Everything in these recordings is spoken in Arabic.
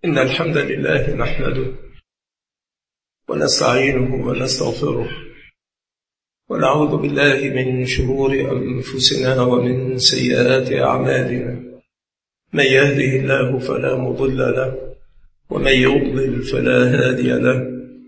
إن الحمد لله نحمده ونستعينه ونستغفره ونعوذ بالله من شرور أنفسنا ومن سيئات أعمالنا. من يهده الله فلا مضل له ومن يضلل فلا هادي له،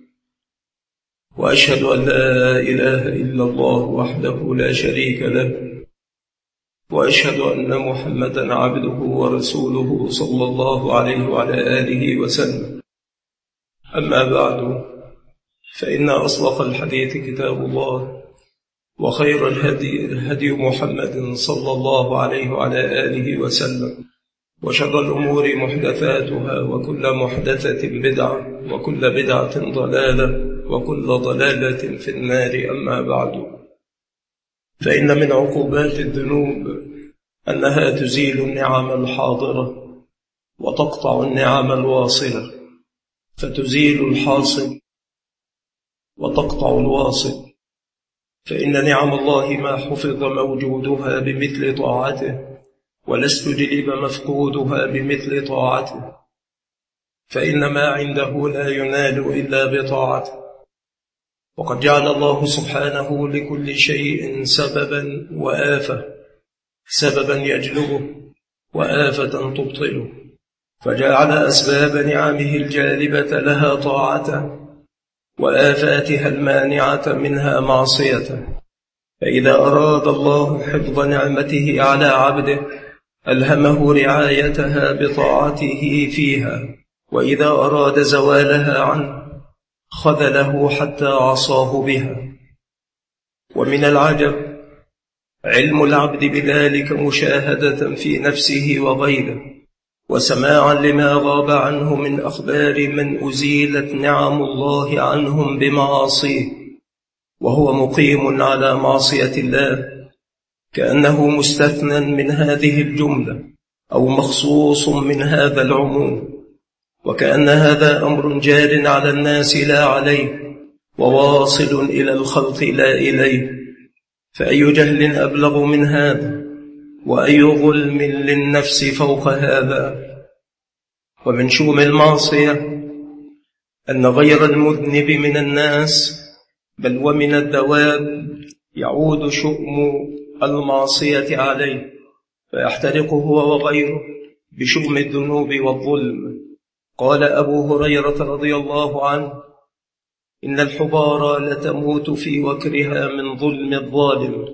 وأشهد أن لا إله إلا الله وحده لا شريك له، وأشهد أن محمدا عبده ورسوله صلى الله عليه وعلى آله وسلم. أما بعد، فإن أصدق الحديث كتاب الله، وخير الهدي هدي محمد صلى الله عليه وعلى آله وسلم، وشر الأمور محدثاتها، وكل محدثة بدعة، وكل بدعة ضلالة، وكل ضلالة في النار. أما بعد، فإن من عقوبات الذنوب أنها تزيل النعم الحاضرة وتقطع النعم الواصلة، فتزيل الحاصل وتقطع الواصل. فإن نعم الله ما حفظ موجودها بمثل طاعته، ولا استجلب مفقودها بمثل طاعته، فإن ما عنده لا ينال إلا بطاعته. وقد جعل الله سبحانه لكل شيء سببا وآفة، سببا يجلبه وآفة تبطله، فجعل أسباب نعمه الجالبة لها طاعته، وآفاتها المانعة منها معصيته. فإذا أراد الله حفظ نعمته على عبده ألهمه رعايتها بطاعته فيها، وإذا أراد زوالها عنه خذله حتى عصاه بها. ومن العجب علم العبد بذلك مشاهدة في نفسه وغيره، وسماعا لما غاب عنه من أخبار من أزيلت نعم الله عنهم بمعاصيه، وهو مقيم على معصية الله، كأنه مستثنى من هذه الجملة أو مخصوص من هذا العموم، وكأن هذا أمر جار على الناس لا عليه، وواصل إلى الخلق لا إليه. فأي جهل أبلغ من هذا، وأي ظلم للنفس فوق هذا. ومن شؤم المعصية أن غير المذنب من الناس بل ومن الدواب يعود شؤم المعصية عليه، فيحترق هو وغيره بشؤم الذنوب والظلم. قال أبو هريرة رضي الله عنه: إن الحبار لتموت في وكرها من ظلم الظالم.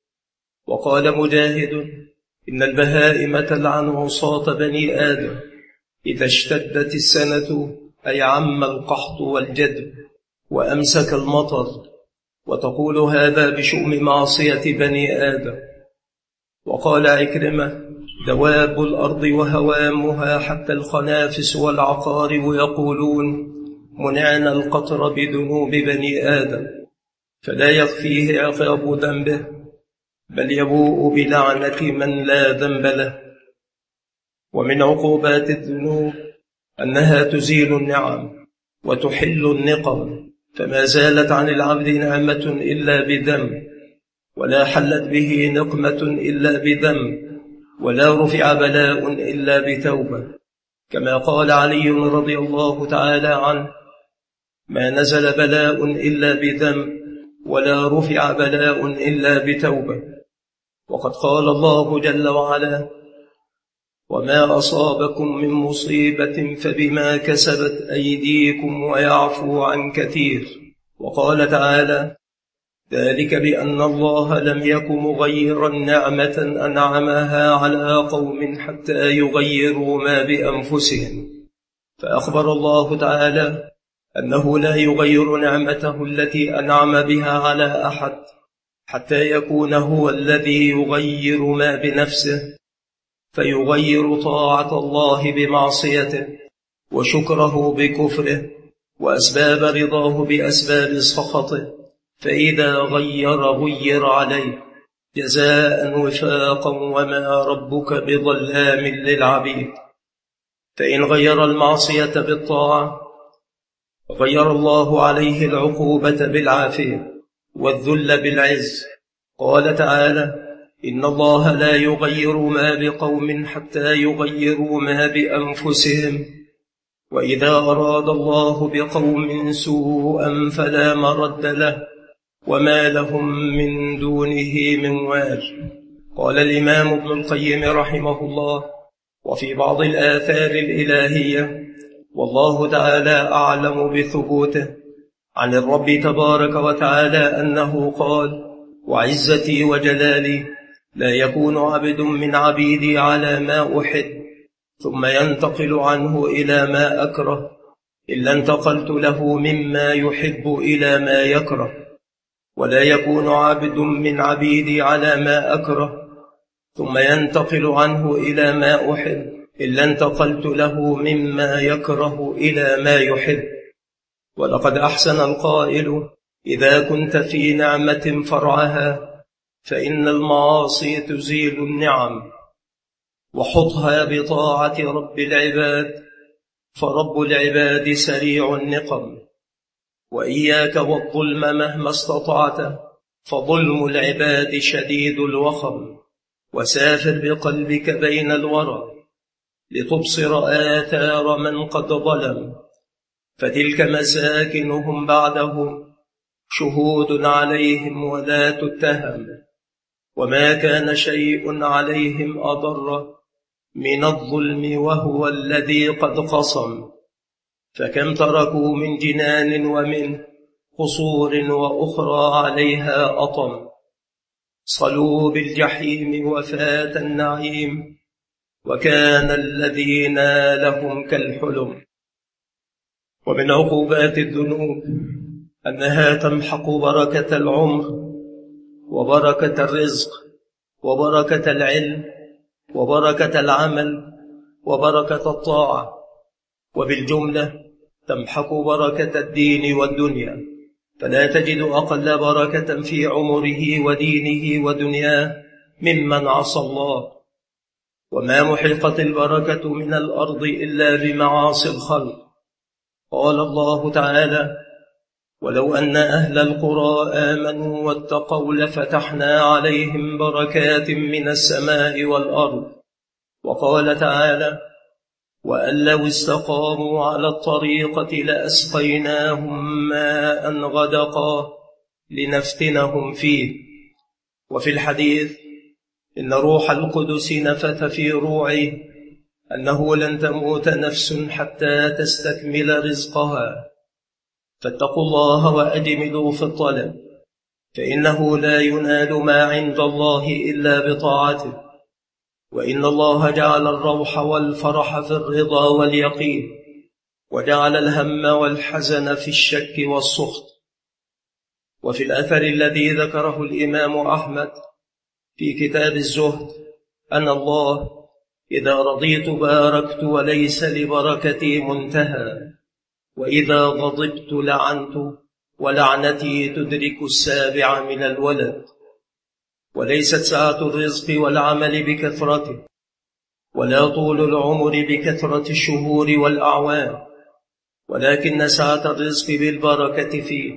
وقال مجاهد: إن البهائم تلعن عصاة بني آدم إذا اشتدت السنة، أي عم القحط والجدب وأمسك المطر، وتقول هذا بشؤم معصية بني آدم. وقال عكرمة: دواب الأرض وهوامها حتى الخنافس والعقارب يقولون منعنا القطر بذنوب بني آدم، فلا يخفيه عقاب ذنبه، بل يبوء بلعنة من لا ذنب له. ومن عقوبات الذنوب أنها تزيل النعم وتحل النقم، فما زالت عن العبد نعمة إلا بذنب، ولا حلت به نقمة إلا بذنب، ولا رفع بلاء إلا بتوبة، كما قال علي رضي الله تعالى عنه: ما نزل بلاء إلا بذنب، ولا رفع بلاء إلا بتوبة. وقد قال الله جل وعلا: وما أصابكم من مصيبة فبما كسبت أيديكم ويعفو عن كثير. وقال تعالى: ذلك بأن الله لم يك مغيرا نعمة أنعمها على قوم حتى يغيروا ما بأنفسهم. فأخبر الله تعالى أنه لا يغير نعمته التي أنعم بها على أحد حتى يكون هو الذي يغير ما بنفسه، فيغير طاعة الله بمعصيته، وشكره بكفره، وأسباب رضاه بأسباب سخطه. فإذا غير عليه جزاء وفاقا، وما ربك بظلام للعبيد. فإن غير المعصية بالطاعة غير الله عليه العقوبة بالعافية والذل بالعز. قال تعالى: إن الله لا يغير ما بقوم حتى يغيروا ما بأنفسهم، وإذا أراد الله بقوم سوءا فلا مرد له وما لهم من دونه من وال. قال الإمام ابن القيم رحمه الله: وفي بعض الآثار الإلهية والله تعالى أعلم بثبوته عن الرب تبارك وتعالى أنه قال: وعزتي وجلالي لا يكون عبد من عبيدي على ما أحب ثم ينتقل عنه إلى ما أكره إلا انتقلت له مما يحب إلى ما يكره، ولا يكون عبد من عبيدي على ما أكره ثم ينتقل عنه إلى ما أحب إلا انتقلت له مما يكره إلى ما يحب. ولقد أحسن القائل: إذا كنت في نعمة فرعها فإن المعاصي تزيل النعم، وحطها بطاعة رب العباد فرب العباد سريع النقم. وإياك والظلم مهما استطعت فظلم العباد شديد الوخم. وسافر بقلبك بين الورى لتبصر آثار من قد ظلم، فتلك مساكنهم بعدهم شهود عليهم ولا تتهم، وما كان شيء عليهم أضر من الظلم وهو الذي قد قصم. فكم تركوا من جنان ومن قصور وأخرى عليها أطم، صلوا بالجحيم وفات النعيم وكان الذين لهم كالحلم. ومن عقوبات الذنوب أنها تمحق بركة العمر وبركة الرزق وبركة العلم وبركة العمل وبركة الطاعة، وبالجملة تمحق بركة الدين والدنيا، فلا تجد أقل بركة في عمره ودينه ودنياه ممن عصى الله. وما محقت البركة من الأرض إلا بمعاصي الخلق. قال الله تعالى: ولو أن أهل القرى آمنوا واتقوا لفتحنا عليهم بركات من السماء والأرض. وقال تعالى: وأن لو استقاموا على الطريقة لأسقيناهم ماء غدقا لنفتنهم فيه. وفي الحديث: إن روح القدس نفث في روعي أنه لن تموت نفس حتى تستكمل رزقها، فاتقوا الله وأجملوا في الطلب، فإنه لا ينال ما عند الله إلا بطاعته. وإن الله جعل الروح والفرح في الرضا واليقين، وجعل الهم والحزن في الشك والسخط. وفي الأثر الذي ذكره الإمام أحمد في كتاب الزهد: أنا الله إذا رضيت باركت وليس لبركتي منتهى، وإذا غضبت لعنت ولعنتي تدرك السابع من الولد. وليست سعة الرزق والعمل بكثرته، ولا طول العمر بكثرة الشهور والأعوام، ولكن سعة الرزق بالبركة فيه.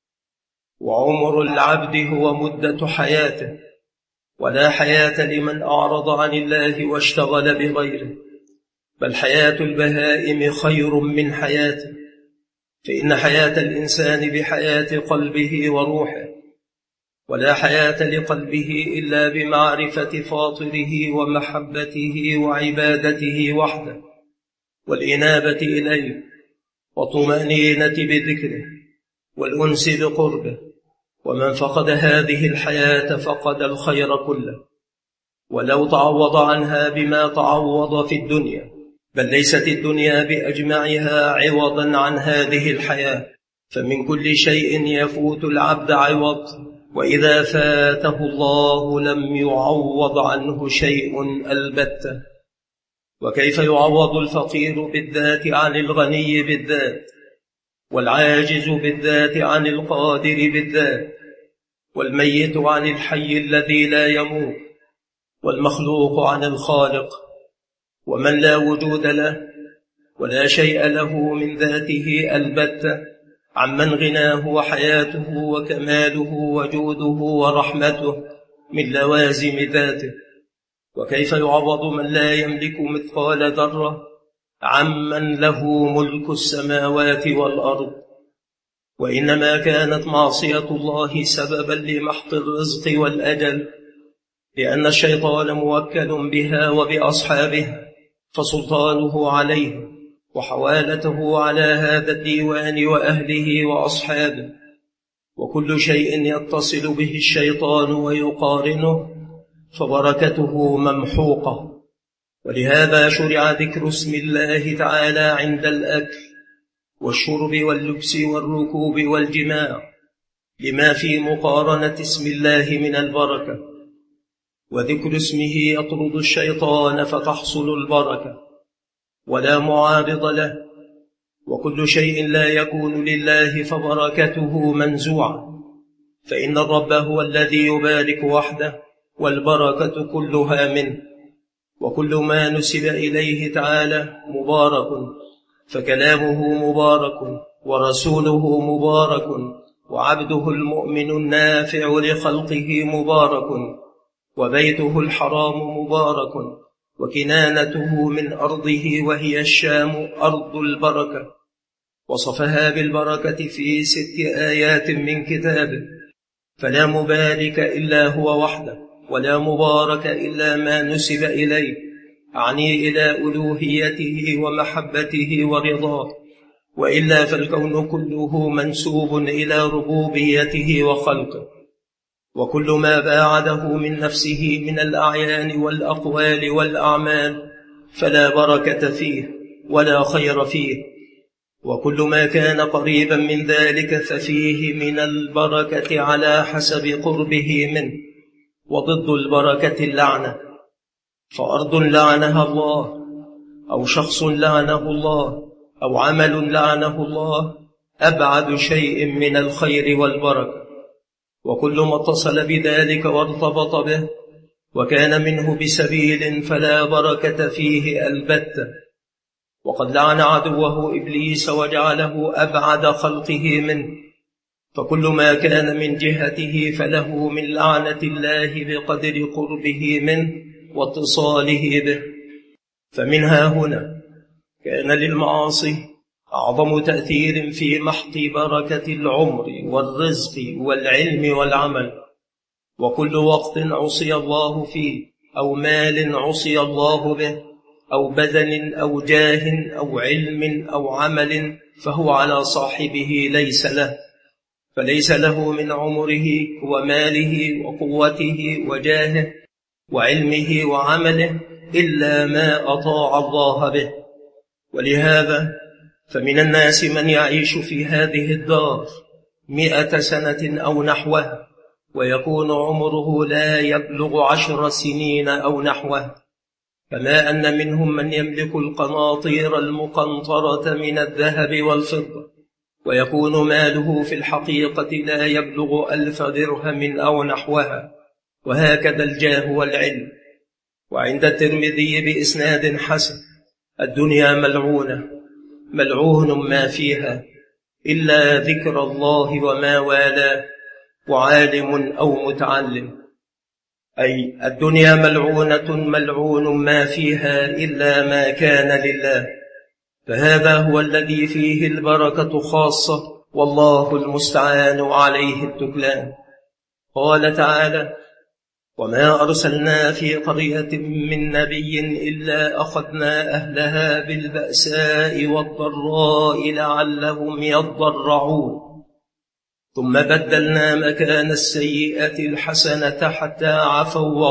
وعمر العبد هو مدة حياته، ولا حياة لمن أعرض عن الله واشتغل بغيره، بل حياة البهائم خير من حياته، فإن حياة الإنسان بحياة قلبه وروحه، ولا حياة لقلبه إلا بمعرفة فاطره ومحبته وعبادته وحده، والإنابة إليه، وطمأنينة بذكره، والأنس بقربه. ومن فقد هذه الحياة فقد الخير كله، ولو تعوض عنها بما تعوض في الدنيا، بل ليست الدنيا بأجمعها عوضا عن هذه الحياة، فمن كل شيء يفوت العبد عوض، وإذا فاته الله لم يعوض عنه شيء البتة. وكيف يعوض الفقير بالذات عن الغني بالذات، والعاجز بالذات عن القادر بالذات، والميت عن الحي الذي لا يموت، والمخلوق عن الخالق؟ ومن لا وجود له ولا شيء له من ذاته البتة، عمن غناه وحياته وكماله وجوده ورحمته من لوازم ذاته. وكيف يعوض من لا يملك مثقال ذرة عمن له ملك السماوات والأرض، وإنما كانت معصية الله سببا لمحق الرزق والأجل، لأن الشيطان موكل بها وبأصحابها، فسلطانه عليه وحوالته على هذا الديوان وأهله وأصحابه، وكل شيء يتصل به الشيطان ويقارنه فبركته ممحوقة. ولهذا شرع ذكر اسم الله تعالى عند الأكل والشرب واللبس والركوب والجماع، لما في مقارنة اسم الله من البركة، وذكر اسمه يطرد الشيطان فتحصل البركة ولا معارض له. وكل شيء لا يكون لله فبركته منزوعة، فإن الرب هو الذي يبارك وحده، والبركة كلها منه. وكل ما نسب إليه تعالى مبارك، فكلامه مبارك، ورسوله مبارك، وعبده المؤمن النافع لخلقه مبارك، وبيته الحرام مبارك، وكنانته من أرضه وهي الشام أرض البركة. وصفها بالبركة في 6 آيات من كتابه، فلا مبارك إلا هو وحده، ولا مبارك إلا ما نسب إليه، أعني إلى ألوهيته ومحبته ورضاه، وإلا فالكون كله منسوب إلى ربوبيته وخلقه. وكل ما باعده من نفسه من الأعيان والأقوال والأعمال فلا بركة فيه ولا خير فيه، وكل ما كان قريبا من ذلك ففيه من البركة على حسب قربه منه. وضد البركة اللعنة، فأرض لعنها الله، أو شخص لعنه الله، أو عمل لعنه الله أبعد شيء من الخير والبركة. وكل ما اتصل بذلك وارتبط به وكان منه بسبيل فلا بركة فيه البتة. وقد لعن عدوه إبليس وجعله أبعد خلقه منه، فكل ما كان من جهته فله من لعنة الله بقدر قربه منه واتصاله به. فمنها هنا كان للمعاصي أعظم تأثير في محق بركة العمر والرزق والعلم والعمل. وكل وقت عصي الله فيه، أو مال عصي الله به، أو بدن أو جاه أو علم أو عمل، فهو على صاحبه ليس له، فليس له من عمره وماله وقوته وجاهه وعلمه وعمله إلا ما أطاع الله به. ولهذا فمن الناس من يعيش في هذه الدار 100 سنة أو نحوها، ويكون عمره لا يبلغ 10 سنين أو نحوها، كما أن منهم من يملك القناطير المقنطرة من الذهب والفضة، ويكون ماله في الحقيقة لا يبلغ 1000 درهم أو نحوها، وهكذا الجاه والعلم. وعند الترمذي بإسناد حسن: الدنيا ملعونة، ملعون ما فيها إلا ذكر الله وما والاه، وعالم أو متعلم. أي الدنيا ملعونة، ملعون ما فيها إلا ما كان لله، فهذا هو الذي فيه البركة خاصة، والله المستعان عليه التكلان. قال تعالى: وما أرسلنا في قرية من نبي إلا أخذنا أهلها بالبأساء والضراء لعلهم يضرعون، ثم بدلنا مكان السيئة الحسنة حتى عفوا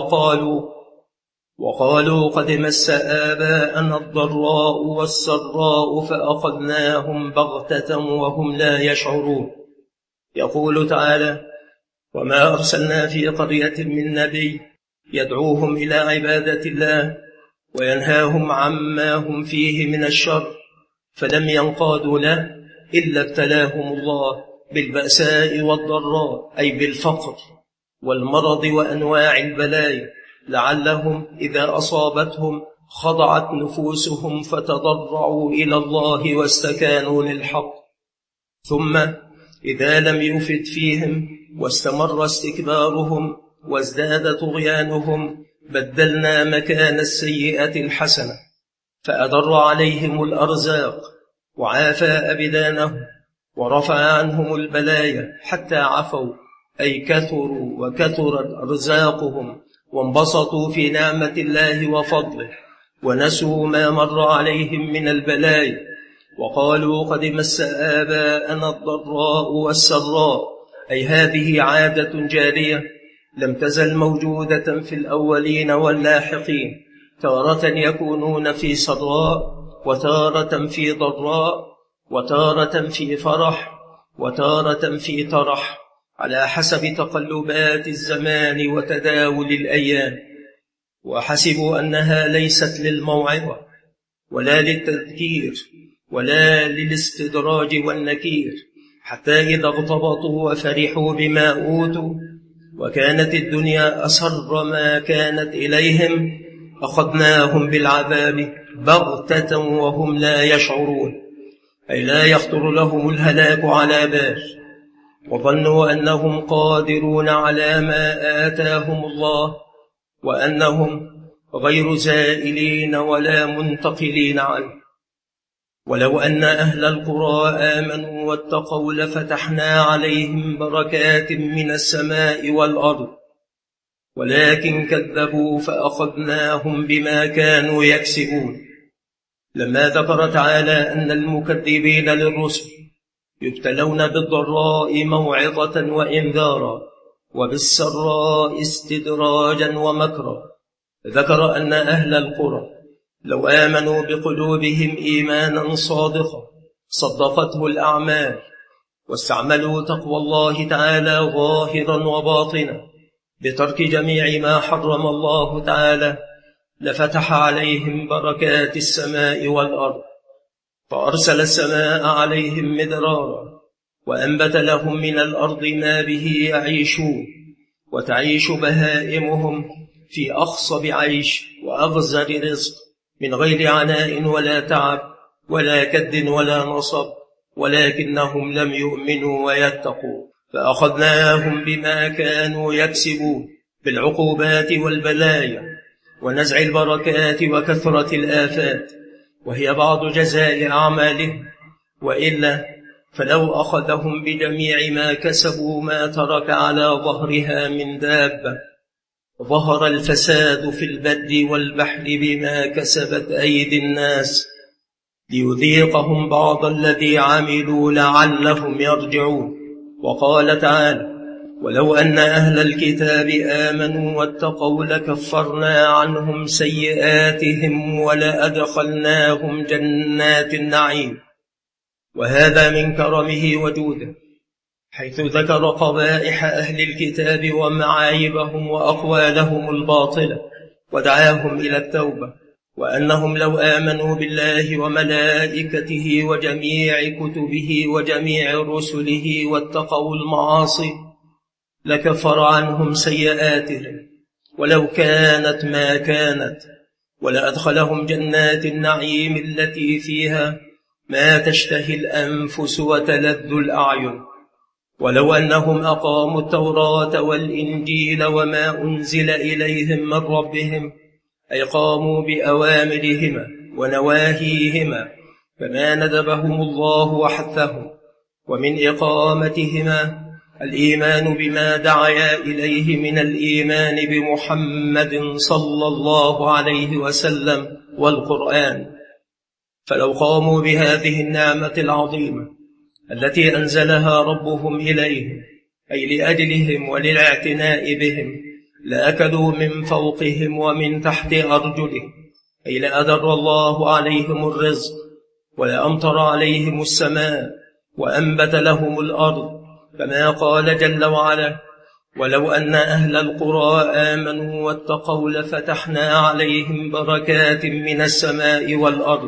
وقالوا قد مس آباءنا الضراء والسراء فأخذناهم بغتة وهم لا يشعرون. يقول تعالى: وما أرسلنا في قرية من نبي يدعوهم إلى عبادة الله وينهاهم عما هم فيه من الشر، فلم ينقادوا له إلا ابتلاهم الله بالبأساء والضراء، أي بالفقر والمرض وأنواع البلايا، لعلهم إذا أصابتهم خضعت نفوسهم فتضرعوا إلى الله واستكانوا للحق، ثم إذا لم يفد فيهم واستمر استكبارهم وازداد طغيانهم بدلنا مكان السيئة الحسنة، فأدر عليهم الأرزاق وعافى أبدانهم ورفع عنهم البلايا حتى عفوا، أي كثروا وكثرت أرزاقهم وانبسطوا في نعمة الله وفضله، ونسوا ما مر عليهم من البلايا، وقالوا قد مس آباءنا الضراء والسراء، أي هذه عادة جارية لم تزل موجودة في الأولين واللاحقين، تارة يكونون في سراء وتارة في ضراء وتارة في فرح وتارة في ترح، على حسب تقلبات الزمان وتداول الأيام. وحسبوا أنها ليست للموعظة ولا للتذكير ولا للاستدراج والنكير، حتى إذا اغتبطوا وفرحوا بما أوتوا وكانت الدنيا أسر ما كانت إليهم أخذناهم بالعذاب بغتة وهم لا يشعرون، أي لا يخطر لهم الهلاك على بال، وظنوا أنهم قادرون على ما آتاهم الله وأنهم غير زائلين ولا منتقلين عنه. ولو أن أهل القرى آمنوا واتقوا لفتحنا عليهم بركات من السماء والأرض، ولكن كذبوا فأخذناهم بما كانوا يكسبون. لما ذكر تعالى أن المكذبين للرسل يبتلون بالضراء موعظة وإنذارا وبالسراء استدراجا ومكرا، ذكر أن أهل القرى لو آمنوا بقلوبهم إيمانا صادقا صدقته الأعمال واستعملوا تقوى الله تعالى ظاهرا وباطنا بترك جميع ما حرم الله تعالى، لفتح عليهم بركات السماء والأرض، فأرسل السماء عليهم مدرارا وأنبت لهم من الأرض ما به يعيشون، وتعيش بهائمهم في أخصب عيش وأغزر رزق من غير عناء ولا تعب ولا كد ولا نصب، ولكنهم لم يؤمنوا ويتقوا، فأخذناهم بما كانوا يكسبون بالعقوبات والبلايا ونزع البركات وكثرة الآفات، وهي بعض جزاء أعمالهم، وإلا فلو أخذهم بجميع ما كسبوا ما ترك على ظهرها من دابة. ظهر الفساد في البر والبحر بما كسبت أيدي الناس ليذيقهم بعض الذي عملوا لعلهم يرجعون. وقال تعالى: ولو أن أهل الكتاب آمنوا واتقوا لكفرنا عنهم سيئاتهم ولأدخلناهم جنات النعيم. وهذا من كرمه وجوده، حيث ذكر قبائح أهل الكتاب ومعايبهم وأقوالهم الباطلة ودعاهم إلى التوبة، وأنهم لو آمنوا بالله وملائكته وجميع كتبه وجميع رسله واتقوا المعاصي لكفر عنهم سيئاتهم ولو كانت ما كانت، ولأدخلهم جنات النعيم التي فيها ما تشتهي الأنفس وتلذ الأعين. ولو أنهم أقاموا التوراة والإنجيل وما أنزل إليهم من ربهم، أي قاموا بأوامرهما ونواهيهما فما ندبهم الله وحثهم، ومن إقامتهما الإيمان بما دعا إليه من الإيمان بمحمد صلى الله عليه وسلم والقرآن، فلو قاموا بهذه النعمة العظيمة التي أنزلها ربهم إليهم أي لأجلهم وللاعتناء بهم، لأكلوا من فوقهم ومن تحت أرجلهم، أي لأدر الله عليهم الرزق ولأمطر عليهم السماء وأنبت لهم الأرض، كما قال جل وعلا: ولو أن أهل القرى آمنوا واتقوا لفتحنا عليهم بركات من السماء والأرض.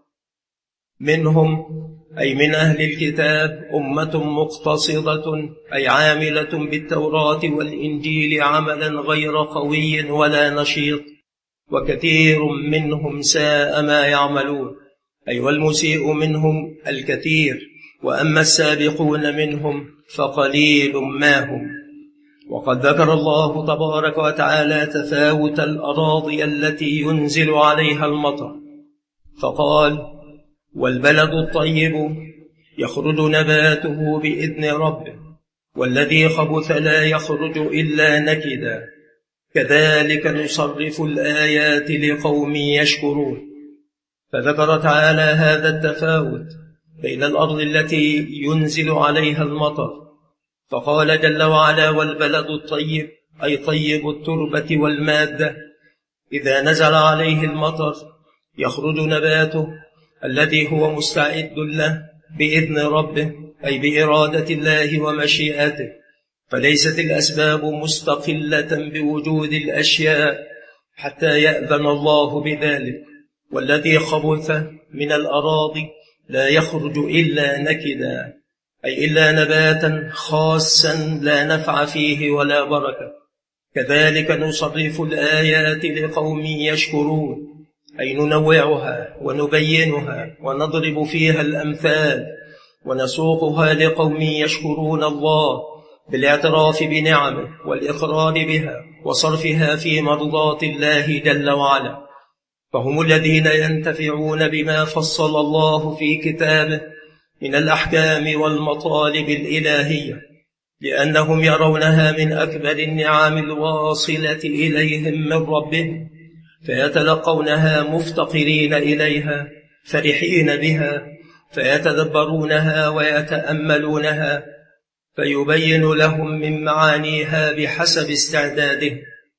منهم أي من أهل الكتاب أمة مقتصدة، أي عاملة بالتوراة والإنجيل عملا غير قوي ولا نشيط، وكثير منهم ساء ما يعملون، أي والمسيء منهم الكثير، وأما السابقون منهم فقليل ما هم. وقد ذكر الله تبارك وتعالى تفاوت الأراضي التي ينزل عليها المطر، فقال: والبلد الطيب يخرج نباته بإذن ربه، والذي خبث لا يخرج إلا نكدا، كذلك نصرف الآيات لقوم يشكرون. فذكر تعالى هذا التفاوت بين الأرض التي ينزل عليها المطر، فقال جل وعلا: والبلد الطيب، أي طيب التربة والمادة، إذا نزل عليه المطر يخرج نباته الذي هو مستعد له بإذن ربه، أي بإرادة الله ومشيئته، فليست الأسباب مستقلة بوجود الأشياء حتى يأذن الله بذلك. والذي خبث من الأراضي لا يخرج إلا نكدا، أي إلا نباتا خاصا لا نفع فيه ولا بركة. كذلك نصرف الآيات لقوم يشكرون، أي ننوعها ونبينها ونضرب فيها الأمثال ونسوقها لقوم يشكرون الله بالاعتراف بنعمه والإقرار بها وصرفها في مرضات الله جل وعلا. فهم الذين ينتفعون بما فصل الله في كتابه من الأحكام والمطالب الإلهية، لأنهم يرونها من أكبر النعم الواصلة إليهم من ربهم، فيتلقونها مفتقرين إليها فرحين بها، فيتدبرونها ويتأملونها، فيبين لهم من معانيها بحسب استعداده.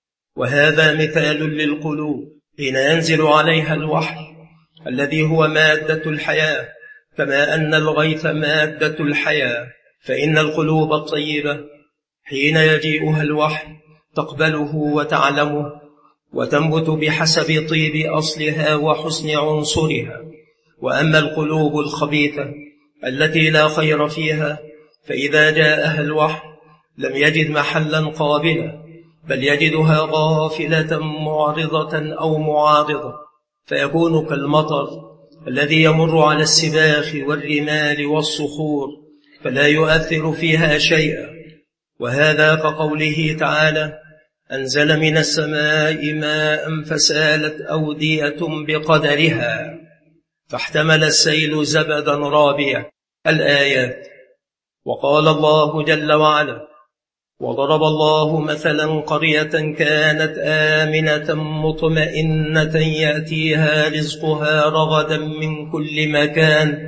وهذا مثال للقلوب حين ينزل عليها الوحي الذي هو مادة الحياة، كما أن الغيث مادة الحياة، فإن القلوب الطيبة حين يجيئها الوحي تقبله وتعلمه وتنبت بحسب طيب أصلها وحسن عنصرها. وأما القلوب الخبيثة التي لا خير فيها، فإذا جاءها الوحي لم يجد محلا قابلا، بل يجدها غافلة معرضة أو معارضة، فيكون كالمطر الذي يمر على السباخ والرمال والصخور فلا يؤثر فيها شيئا. وهذا كقوله تعالى: أنزل من السماء ماء فسالت أودية بقدرها فاحتمل السيل زبدا رابيا، الآيات. وقال الله جل وعلا: وضرب الله مثلا قرية كانت آمنة مطمئنة يأتيها رزقها رغدا من كل مكان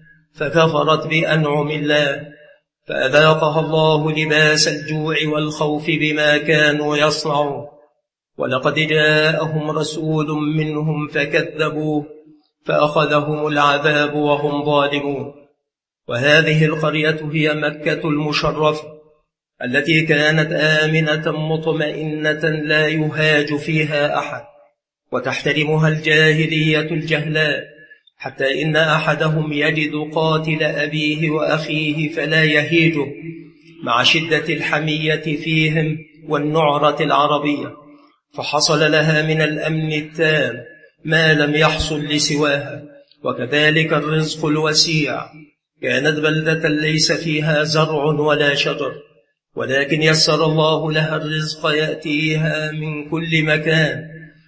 فكفرت بأنعم الله فأذاقها الله لباس الجوع والخوف بما كانوا يصنعون. ولقد جاءهم رسول منهم فكذبوه فأخذهم العذاب وهم ظالمون. وهذه القرية هي مكة المشرفة التي كانت آمنة مطمئنة لا يهاج فيها أحد، وتحترمها الجاهلية الجهلاء، حتى إن أحدهم يجد قاتل أبيه وأخيه فلا يهيجه مع شدة الحمية فيهم والنعرة العربية، فحصل لها من الأمن التام ما لم يحصل لسواها. وكذلك الرزق الوسيع، كانت بلدة ليس فيها زرع ولا شجر، ولكن يسر الله لها الرزق يأتيها من كل مكان،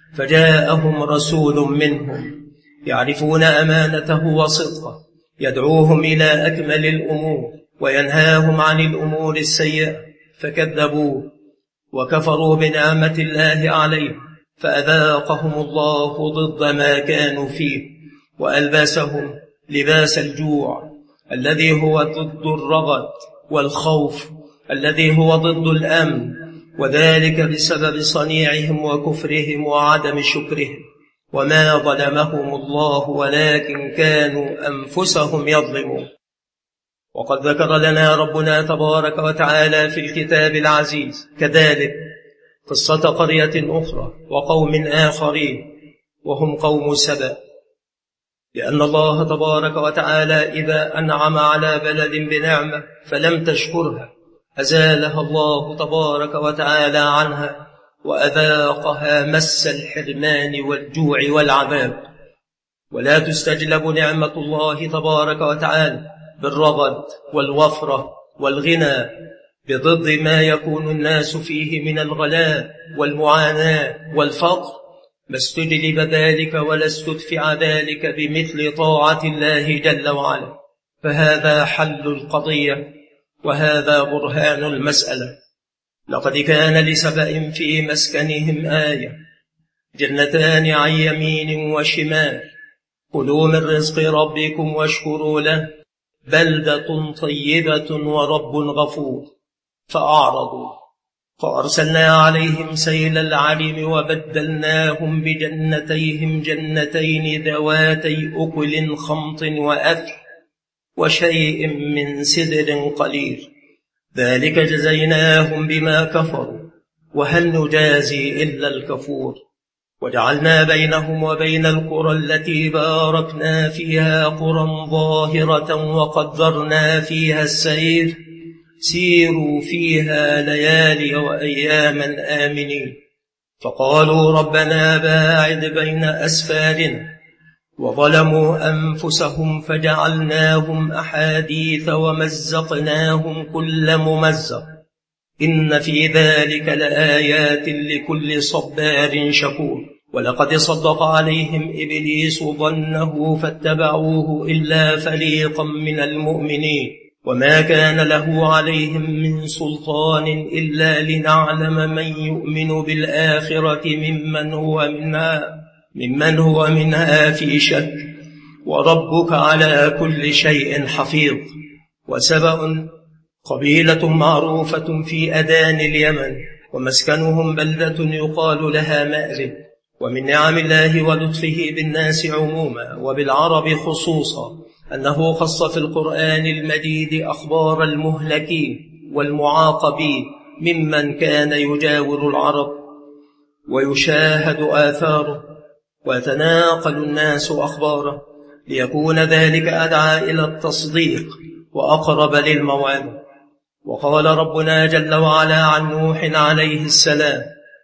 فجاءهم رسول منهم يعرفون أمانته وصدقه، يدعوهم إلى أكمل الأمور وينهاهم عن الأمور السيئة، فكذبوه وكفروا بنعمة الله عليهم فأذاقهم الله ضد ما كانوا فيه، وألبسهم لباس الجوع الذي هو ضد الرغد، والخوف الذي هو ضد الأمن، وذلك بسبب صنيعهم وكفرهم وعدم شكرهم. وما ظلمهم الله ولكن كانوا أنفسهم يظلمون. وقد ذكر لنا ربنا تبارك وتعالى في الكتاب العزيز كذلك قصة قرية أخرى وقوم آخرين وهم قوم سبأ، لأن الله تبارك وتعالى إذا أنعم على بلد بنعمة فلم تشكرها أزالها الله تبارك وتعالى عنها وأذاقها مس الحرمان والجوع والعذاب. ولا تستجلب نعمة الله تبارك وتعالى بالرغد والوفرة والغنى بضد ما يكون الناس فيه من الغلاء والمعاناة والفقر، ما استجلب ذلك ولا استدفع ذلك بمثل طاعة الله جل وعلا، فهذا حل القضية وهذا برهان المسألة. لقد كان لسبأ في مسكنهم آية، جنتان عن يمين وشمال، كلوا من رزق ربكم واشكروا له، بلدة طيبة ورب غفور. فأعرضوا فأرسلنا عليهم سيل العرم وبدلناهم بجنتيهم جنتين ذواتي أكل خمط وأثل وشيء من سدر قليل، ذلك جزيناهم بما كفروا وهل نجازي إلا الكفور. وجعلنا بينهم وبين القرى التي باركنا فيها قرى ظاهرة وقدرنا فيها السير، سيروا فيها ليالي وأياما آمنين. فقالوا ربنا باعد بين أسفارنا، وظلموا أنفسهم فجعلناهم أحاديث ومزقناهم كل ممزق، إن في ذلك لآيات لكل صبار شكور. ولقد صدق عليهم إبليس ظنه فاتبعوه إلا فريقا من المؤمنين، وما كان له عليهم من سلطان إلا لنعلم من يؤمن بالآخرة ممن هو منها في شك، وربك على كل شيء حفيظ. وسبأ قبيلة معروفة في أدان اليمن، ومسكنهم بلدة يقال لها مأرب. ومن نعم الله ولطفه بالناس عموما وبالعرب خصوصا أنه خص في القرآن المجيد أخبار المهلكين والمعاقبين ممن كان يجاور العرب ويشاهد آثاره ويتناقل الناس أخباره، ليكون ذلك أدعى إلى التصديق وأقرب للموعظة. وقال ربنا جل وعلا عن نوح عليه السلام: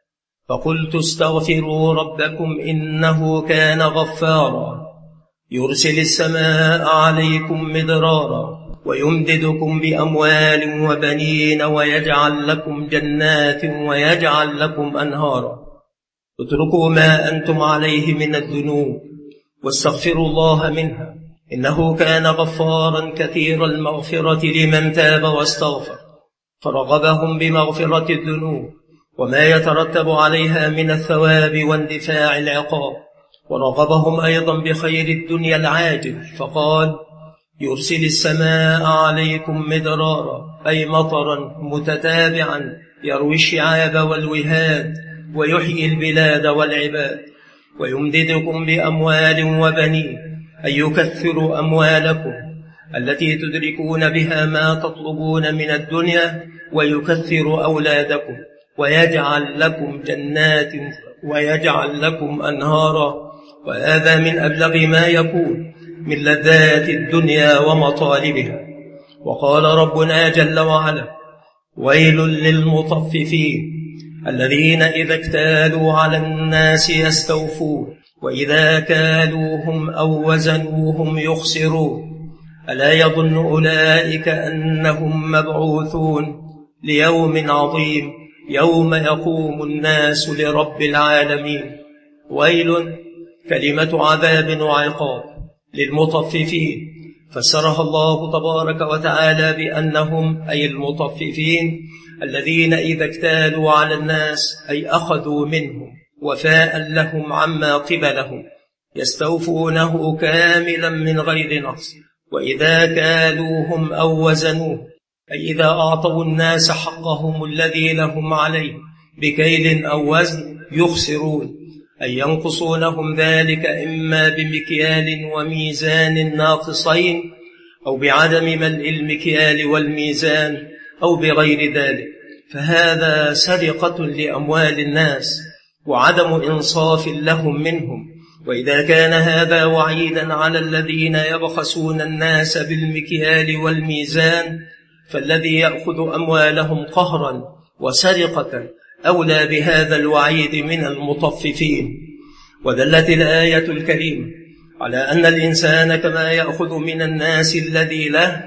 فقلت استغفروا ربكم إنه كان غفارا يرسل السماء عليكم مدرارا ويمددكم بأموال وبنين ويجعل لكم جنات ويجعل لكم أنهارا. اتركوا ما أنتم عليه من الذنوب واستغفروا الله منها، إنه كان غفارا كثير المغفرة لمن تاب واستغفر. فرغبهم بمغفرة الذنوب وما يترتب عليها من الثواب واندفاع العقاب، ورغبهم أيضا بخير الدنيا العاجل، فقال: يرسل السماء عليكم مدرارا، أي مطرا متتابعا يروي الشعاب والوهاد ويحيي البلاد والعباد، ويمددكم بأموال وبنين، أي يكثر أموالكم التي تدركون بها ما تطلبون من الدنيا، ويكثر أولادكم، ويجعل لكم جنات ويجعل لكم أنهارا. وهذا من أبلغ ما يكون من لذات الدنيا ومطالبها. وقال ربنا جل وعلا: ويل للمطففين الذين إذا اكتالوا على الناس يستوفون وإذا كالوهم أو وزنوهم يخسرون. ألا يظن أولئك أنهم مبعوثون ليوم عظيم يوم يقوم الناس لرب العالمين. ويل كلمة عذاب وعقاب للمطففين، فسرها الله تبارك وتعالى بأنهم أي المطففين الذين إذا اكتالوا على الناس أي أخذوا منهم وفاء لهم عما قبلهم يستوفونه كاملا من غير نقص، وإذا كالوهم أو وزنوه أي إذا أعطوا الناس حقهم الذي لهم عليه بكيل أو وزن يخسرون، أي ينقصونهم ذلك إما بمكيال وميزان ناقصين أو بعدم ملء المكيال والميزان أو بغير ذلك، فهذا سرقة لأموال الناس وعدم إنصاف لهم منهم. وإذا كان هذا وعيدا على الذين يبخسون الناس بالمكيال والميزان، فالذي يأخذ أموالهم قهرا وسرقة أولى بهذا الوعيد من المطففين. ودلت الآية الكريمة على أن الإنسان كما يأخذ من الناس الذي له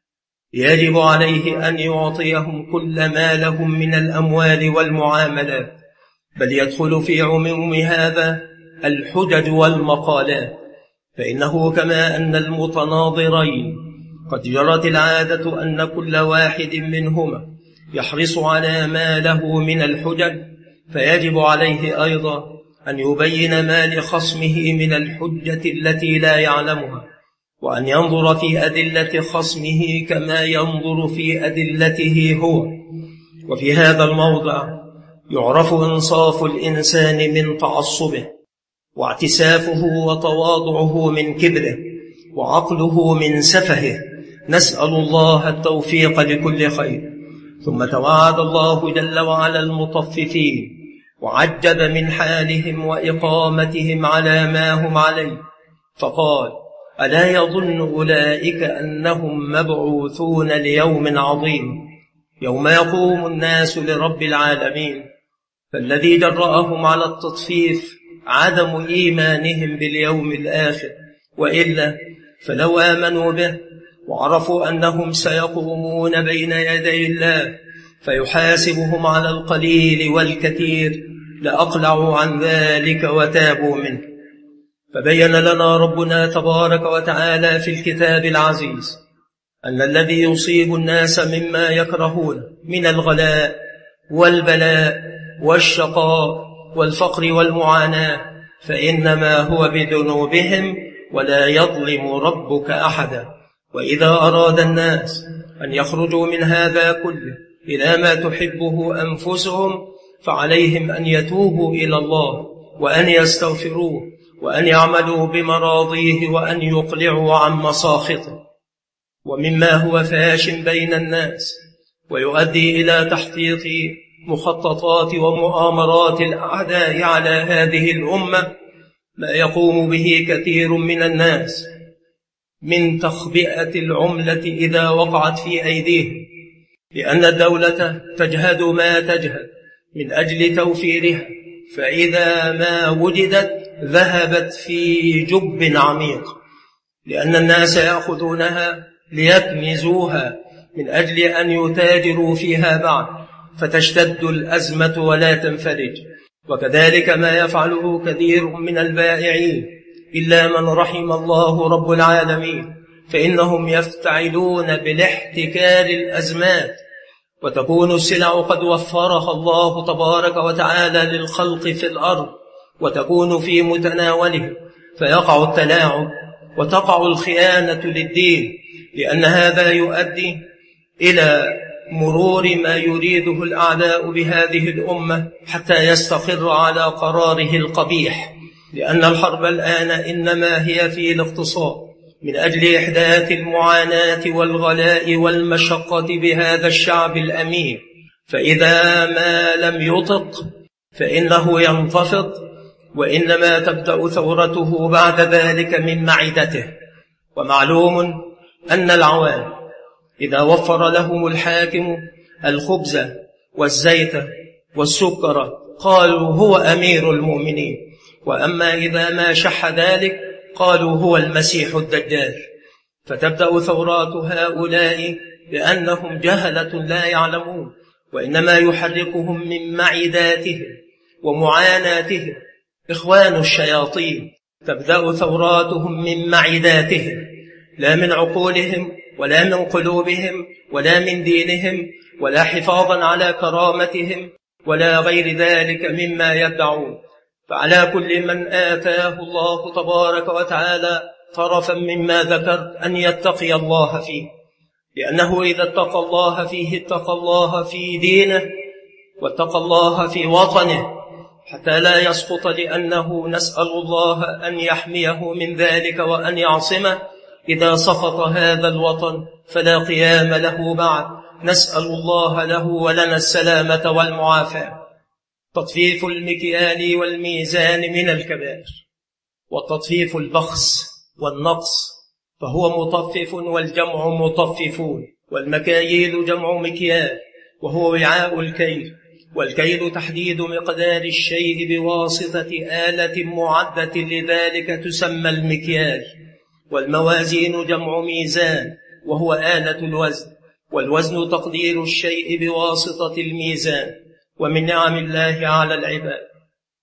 يجب عليه أن يعطيهم كل ما لهم من الأموال والمعاملات، بل يدخل في عموم هذا الحجج والمقالات، فإنه كما أن المتناظرين قد جرت العادة أن كل واحد منهما يحرص على ما له من الحجج، فيجب عليه أيضا أن يبين ما لخصمه من الحجة التي لا يعلمها، وأن ينظر في أدلة خصمه كما ينظر في أدلته هو. وفي هذا الموضع يعرف إنصاف الإنسان من تعصبه، واعتسافه وتواضعه من كبره، وعقله من سفهه. نسأل الله التوفيق لكل خير. ثم توعد الله جل وعلا المطففين وعجب من حالهم وإقامتهم على ما هم عليه، فقال: ألا يظن أولئك أنهم مبعوثون ليوم عظيم يوم يقوم الناس لرب العالمين؟ فالذي جرأهم على التطفيف عدم إيمانهم باليوم الآخر، وإلا فلو آمنوا به وعرفوا أنهم سيقومون بين يدي الله فيحاسبهم على القليل والكثير لأقلعوا عن ذلك وتابوا منه. فبين لنا ربنا تبارك وتعالى في الكتاب العزيز أن الذي يصيب الناس مما يكرهون من الغلاء والبلاء والشقاء والفقر والمعاناة فإنما هو بذنوبهم ولا يظلم ربك أحدا. وإذا أراد الناس أن يخرجوا من هذا كله إلى ما تحبه أنفسهم فعليهم أن يتوبوا إلى الله وأن يستغفروه وأن يعملوا بمراضيه وأن يقلعوا عن مساخطه. ومما هو فاش بين الناس ويؤدي إلى تحقيق مخططات ومؤامرات الأعداء على هذه الأمة ما يقوم به كثير من الناس من تخبئة العملة إذا وقعت في أيديهم، لأن الدولة تجهد ما تجهد من أجل توفيرها، فإذا ما وجدت ذهبت في جب عميق، لأن الناس يأخذونها ليكنزوها من أجل أن يتاجروا فيها بعد، فتشتد الأزمة ولا تنفرج. وكذلك ما يفعله كثير من البائعين إلا من رحم الله رب العالمين، فإنهم يفتعلون بالاحتكار الأزمات، وتكون السلع قد وفرها الله تبارك وتعالى للخلق في الأرض وتكون في متناولهم، فيقع التلاعب وتقع الخيانة للدين، لأن هذا يؤدي إلى مرور ما يريده الأعداء بهذه الأمة حتى يستقر على قراره القبيح. لأن الحرب الآن إنما هي في الاقتصاد من أجل إحداث المعاناة والغلاء والمشقة بهذا الشعب الأمين، فإذا ما لم يطق فإنه ينتفض، وإنما تبدأ ثورته بعد ذلك من معدته. ومعلوم أن العوام إذا وفر لهم الحاكم الخبز والزيت والسكر قالوا هو أمير المؤمنين، وأما إذا ما شح ذلك قالوا هو المسيح الدجال. فتبدأ ثورات هؤلاء لأنهم جهلة لا يعلمون، وإنما يحركهم من معداتهم ومعاناتهم إخوان الشياطين. تبدأ ثوراتهم من معداتهم لا من عقولهم ولا من قلوبهم ولا من دينهم ولا حفاظا على كرامتهم ولا غير ذلك مما يدعون. فعلى كل من آتاه الله تبارك وتعالى طرفا مما ذكرت أن يتقي الله فيه، لأنه إذا اتقى الله فيه اتقى الله في دينه واتقى الله في وطنه حتى لا يسقط، لأنه نسأل الله أن يحميه من ذلك وأن يعصمه. إذا سقط هذا الوطن فلا قيام له بعد، نسأل الله له ولنا السلامة والمعافاة. تطفيف المكيال والميزان من الكبائر، والتطفيف البخس والنقص، فهو مطفف والجمع مطففون، والمكاييل جمع مكيال وهو وعاء الكيل، والكيل تحديد مقدار الشيء بواسطة آلة معدة لذلك تسمى المكيال. والموازين جمع ميزان وهو آلة الوزن، والوزن تقدير الشيء بواسطة الميزان. ومن نعم الله على العباد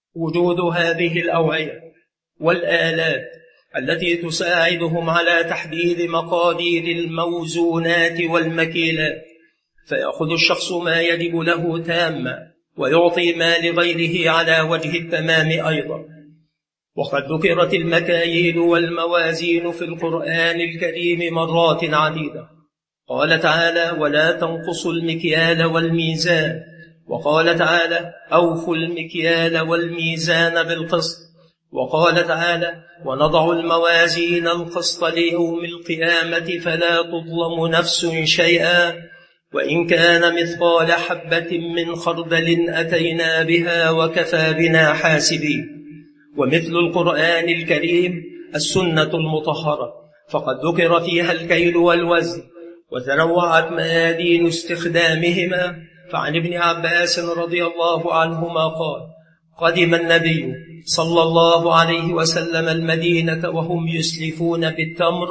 وجود هذه الأوعية والآلات التي تساعدهم على تحديد مقادير الموزونات والمكيلات، فيأخذ الشخص ما يجب له تاما ويعطي ما لغيره على وجه التمام أيضا. وقد ذكرت المكاييل والموازين في القرآن الكريم مرات عديدة. قال تعالى: ولا تنقصوا المكيال والميزان. وقال تعالى: أوفوا المكيال والميزان بالقسط. وقال تعالى: ونضع الموازين القسط ليوم القيامة فلا تظلم نفس شيئا وإن كان مثقال حبة من خردل أتينا بها وكفى بنا حاسبين. ومثل القرآن الكريم السنة المطهرة، فقد ذكر فيها الكيل والوزن وتنوعت ميادين استخدامهما. فعن ابن عباس رضي الله عنهما قال: قدم النبي صلى الله عليه وسلم المدينة وهم يسلفون بالتمر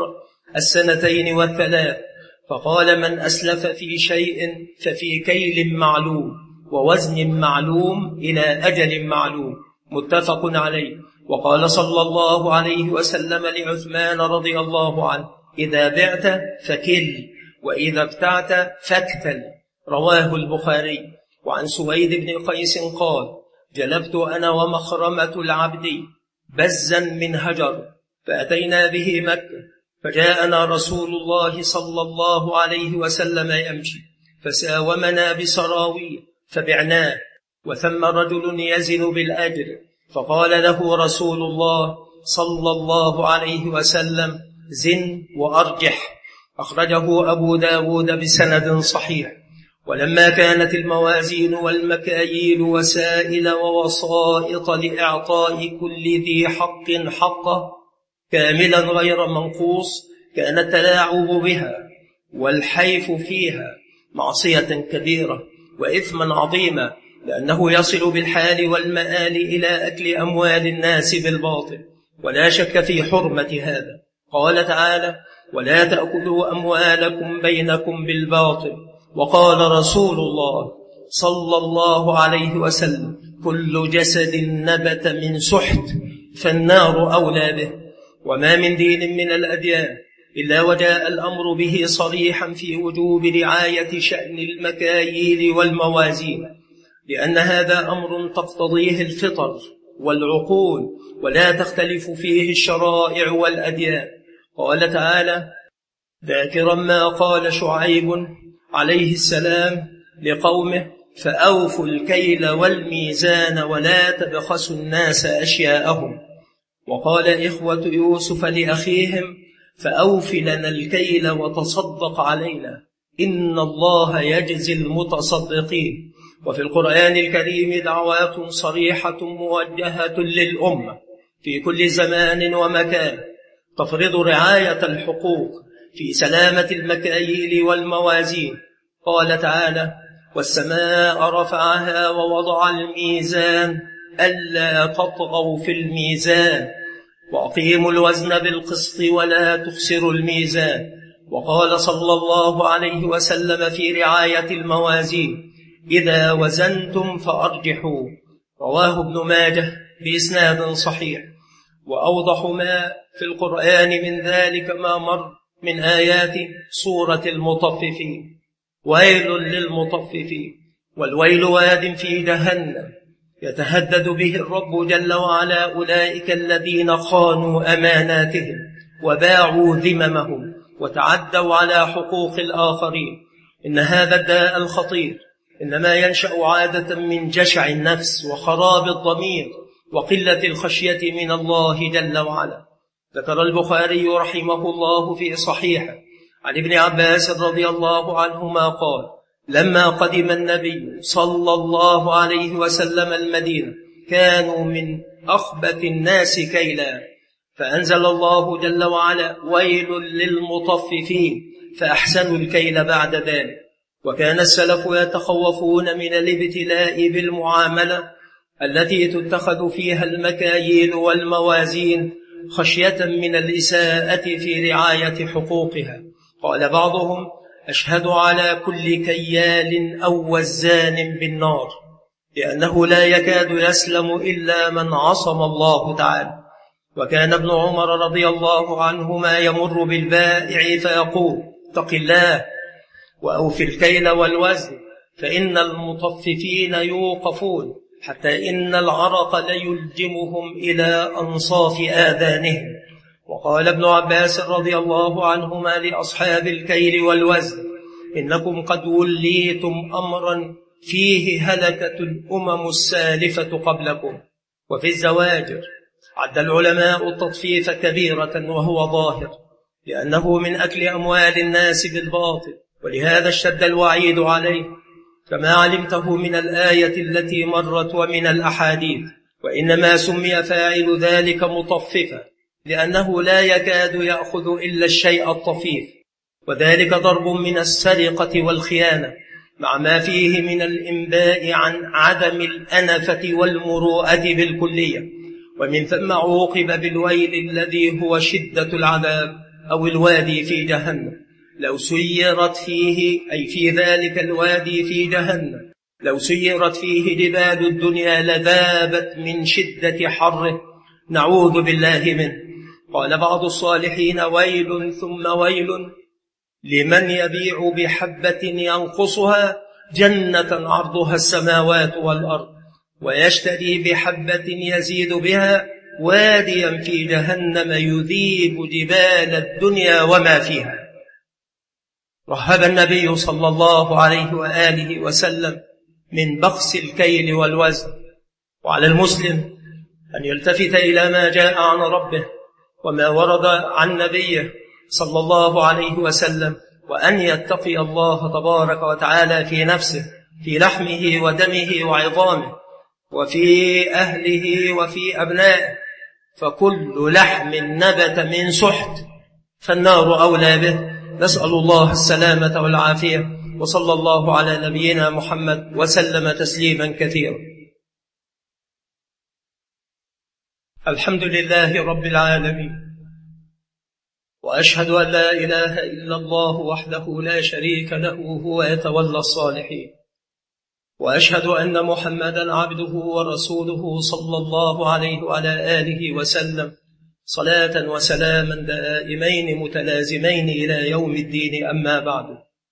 2 و3، فقال: من أسلف في شيء ففي كيل معلوم ووزن معلوم إلى أجل معلوم، متفق عليه. وقال صلى الله عليه وسلم لعثمان رضي الله عنه: إذا بعت فكل وإذا ابتعت فاكتل، رواه البخاري. وعن سويد بن قيس قال: جلبت أنا ومخرمة العبد بزا من هجر فأتينا به مكة، فجاءنا رسول الله صلى الله عليه وسلم يمشي فساومنا بسراويل فبعناه، وثم رجل يزن بالأجر، فقال له رسول الله صلى الله عليه وسلم: زن وأرجح. أخرجه أبو داود بسند صحيح. ولما كانت الموازين والمكاييل وسائل ووسائط لإعطاء كل ذي حق حقه كاملا غير منقوص، كان التلاعب بها والحيف فيها معصية كبيرة وإثما عظيما، لأنه يصل بالحال والمآل إلى أكل أموال الناس بالباطل، ولا شك في حرمة هذا. قال تعالى: ولا تأكلوا أموالكم بينكم بالباطل. وقال رسول الله صلى الله عليه وسلم: كل جسد نبت من سحت فالنار أولى به. وما من دين من الأديان إلا وجاء الأمر به صريحا في وجوب رعاية شأن المكاييل والموازين، لأن هذا أمر تقتضيه الفطر والعقول ولا تختلف فيه الشرائع والأديان. قال تعالى ذاكرا ما قال شعيب عليه السلام لقومه: فأوفوا الكيل والميزان ولا تبخسوا الناس أشياءهم. وقال إخوة يوسف لأخيهم: فأوف لنا الكيل وتصدق علينا إن الله يجزي المتصدقين. وفي القرآن الكريم دعوات صريحة موجهة للأمة في كل زمان ومكان تفرض رعاية الحقوق في سلامة المكاييل والموازين. قال تعالى: والسماء رفعها ووضع الميزان ألا تطغوا في الميزان وأقيموا الوزن بالقسط ولا تخسروا الميزان. وقال صلى الله عليه وسلم في رعاية الموازين: إذا وزنتم فأرجحوا، رواه ابن ماجه بإسناد صحيح. وأوضح ما في القرآن من ذلك ما مر من آيات سورة المطففين: ويل للمطففين، والويل واد في جهنم يتهدد به الرب جل وعلا أولئك الذين خانوا أماناتهم وباعوا ذممهم وتعدوا على حقوق الآخرين. إن هذا الداء الخطير إنما ينشأ عادة من جشع النفس وخراب الضمير وقلة الخشية من الله جل وعلا. ذكر البخاري رحمه الله في صحيحه عن ابن عباس رضي الله عنهما قال: لما قدم النبي صلى الله عليه وسلم المدينة كانوا من أخبث الناس كيلا، فأنزل الله جل وعلا: ويل للمطففين، فأحسنوا الكيل بعد ذلك. وكان السلف يتخوفون من الابتلاء بالمعاملة التي تتخذ فيها المكاييل والموازين خشية من الإساءة في رعاية حقوقها. قال بعضهم: أشهد على كل كيال أو وزان بالنار، لأنه لا يكاد يسلم إلا من عصم الله تعالى. وكان ابن عمر رضي الله عنهما يمر بالبائع فيقول: اتق الله وأوفي الكيل والوزن، فإن المطففين يوقفون حتى إن العرق ليلجمهم إلى أنصاف آذانهم. وقال ابن عباس رضي الله عنهما لأصحاب الكيل والوزن: إنكم قد وليتم أمرا فيه هلكة الأمم السالفة قبلكم. وفي الزواجر عد العلماء التطفيف كبيرة وهو ظاهر، لأنه من أكل أموال الناس بالباطل، ولهذا اشتد الوعيد عليه كما علمته من الآية التي مرت ومن الأحاديث. وإنما سمي فاعل ذلك مطففا لأنه لا يكاد يأخذ إلا الشيء الطفيف، وذلك ضرب من السرقة والخيانة، مع ما فيه من الإنباء عن عدم الأنفة والمروءة بالكلية. ومن ثم عوقب بالويل الذي هو شدة العذاب أو الوادي في جهنم. لو سيرت فيه، أي في ذلك الوادي في جهنم، لو سيرت فيه جبال الدنيا لذابت من شدة حره، نعوذ بالله منه. قال بعض الصالحين: ويل ثم ويل لمن يبيع بحبة ينقصها جنة عرضها السماوات والأرض، ويشتري بحبة يزيد بها واديا في جهنم يذيب جبال الدنيا وما فيها. رهب النبي صلى الله عليه وآله وسلم من بخس الكيل والوزن، وعلى المسلم أن يلتفت إلى ما جاء عن ربه وما ورد عن نبيه صلى الله عليه وسلم، وأن يتقي الله تبارك وتعالى في نفسه، في لحمه ودمه وعظامه، وفي أهله وفي أبنائه، فكل لحم نبت من سحت فالنار أولى به. نسأل الله السلامة والعافية، وصلى الله على نبينا محمد وسلم تسليما كثيرا. الحمد لله رب العالمين، وأشهد أن لا إله إلا الله وحده لا شريك له، هو يتولى الصالحين. وأشهد أن محمدا عبده ورسوله صلى الله عليه وعلى آله وسلم، صلاة وسلاما دائمين متلازمين إلى يوم الدين. أما بعد،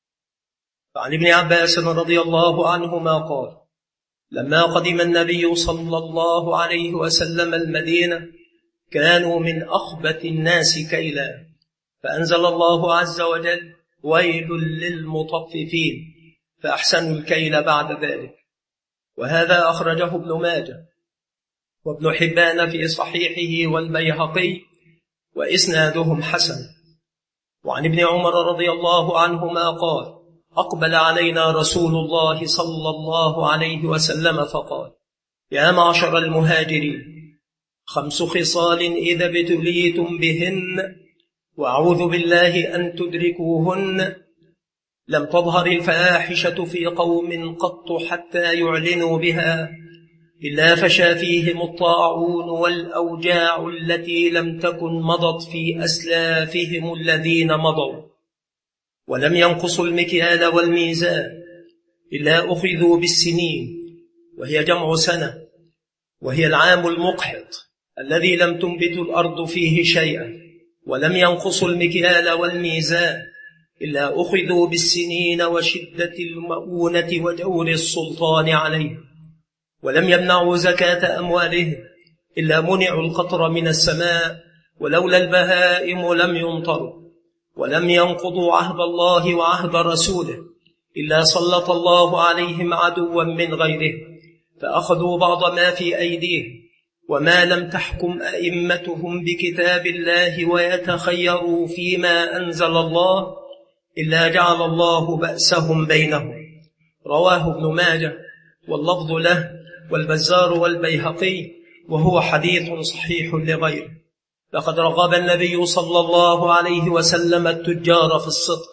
فعن ابن عباس رضي الله عنهما قال: لما قدم النبي صلى الله عليه وسلم المدينة كانوا من أخبث الناس كيلا، فأنزل الله عز وجل: ويل للمطففين، فأحسنوا الكيل بعد ذلك. وهذا أخرجه ابن ماجه وابن حبان في صحيحه والبيهقي، وإسنادهم حسن. وعن ابن عمر رضي الله عنهما قال: أقبل علينا رسول الله صلى الله عليه وسلم فقال: يا معشر المهاجرين، 5 خصال إذا ابتليتم بهن وأعوذ بالله أن تدركوهن لم تظهر الفاحشة في قوم قط حتى يعلنوا بها إلا فشى فيهم الطاعون والأوجاع التي لم تكن مضت في أسلافهم الذين مضوا، ولم ينقصوا المكيال والميزان إلا أخذوا بالسنين، وهي جمع سنة، وهي العام المقحط الذي لم تنبت الأرض فيه شيئا. ولم ينقصوا المكيال والميزان إلا أخذوا بالسنين وشدة المؤونة وجور السلطان عليهم. ولم يمنعوا زكاة أموالهم إلا منعوا القطر من السماء، ولولا البهائم لم يمطروا. ولم ينقضوا عهد الله وعهد رسوله إلا سلط الله عليهم عدوا من غيرهم، فأخذوا بعض ما في أيديهم، وما لم تحكم أئمتهم بكتاب الله ويتخيروا فيما أنزل الله إلا جعل الله بأسهم بينهم. رواه ابن ماجه واللفظ له، والبزار والبيهقي، وهو حديث صحيح لغيره. لقد رغب النبي صلى الله عليه وسلم التجار في الصدق،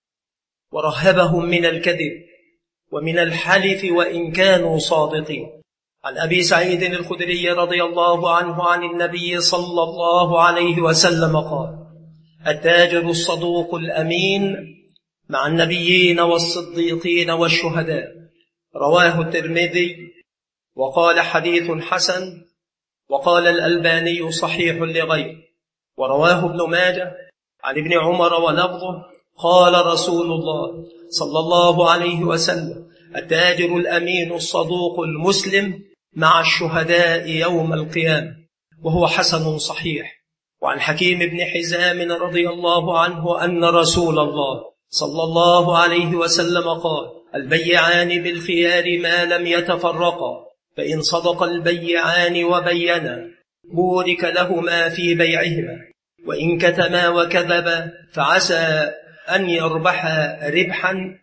ورهبهم من الكذب ومن الحلف وإن كانوا صادقين. عن أبي سعيد الخدري رضي الله عنه عن النبي صلى الله عليه وسلم قال: التاجر الصدوق الأمين مع النبيين والصديقين والشهداء. رواه الترمذي وقال حديث حسن، وقال الألباني صحيح لغيره. ورواه ابن ماجه عن ابن عمر ولفظه: قال رسول الله صلى الله عليه وسلم: التاجر الأمين الصدوق المسلم مع الشهداء يوم القيامة. وهو حسن صحيح. وعن حكيم بن حزام رضي الله عنه أن رسول الله صلى الله عليه وسلم قال: البيعان بالخيار ما لم يتفرقا، فإن صدق البيعان وبينا بورك لهما في بيعهما، وإن كتما وكذبا فعسى أن يربحا ربحا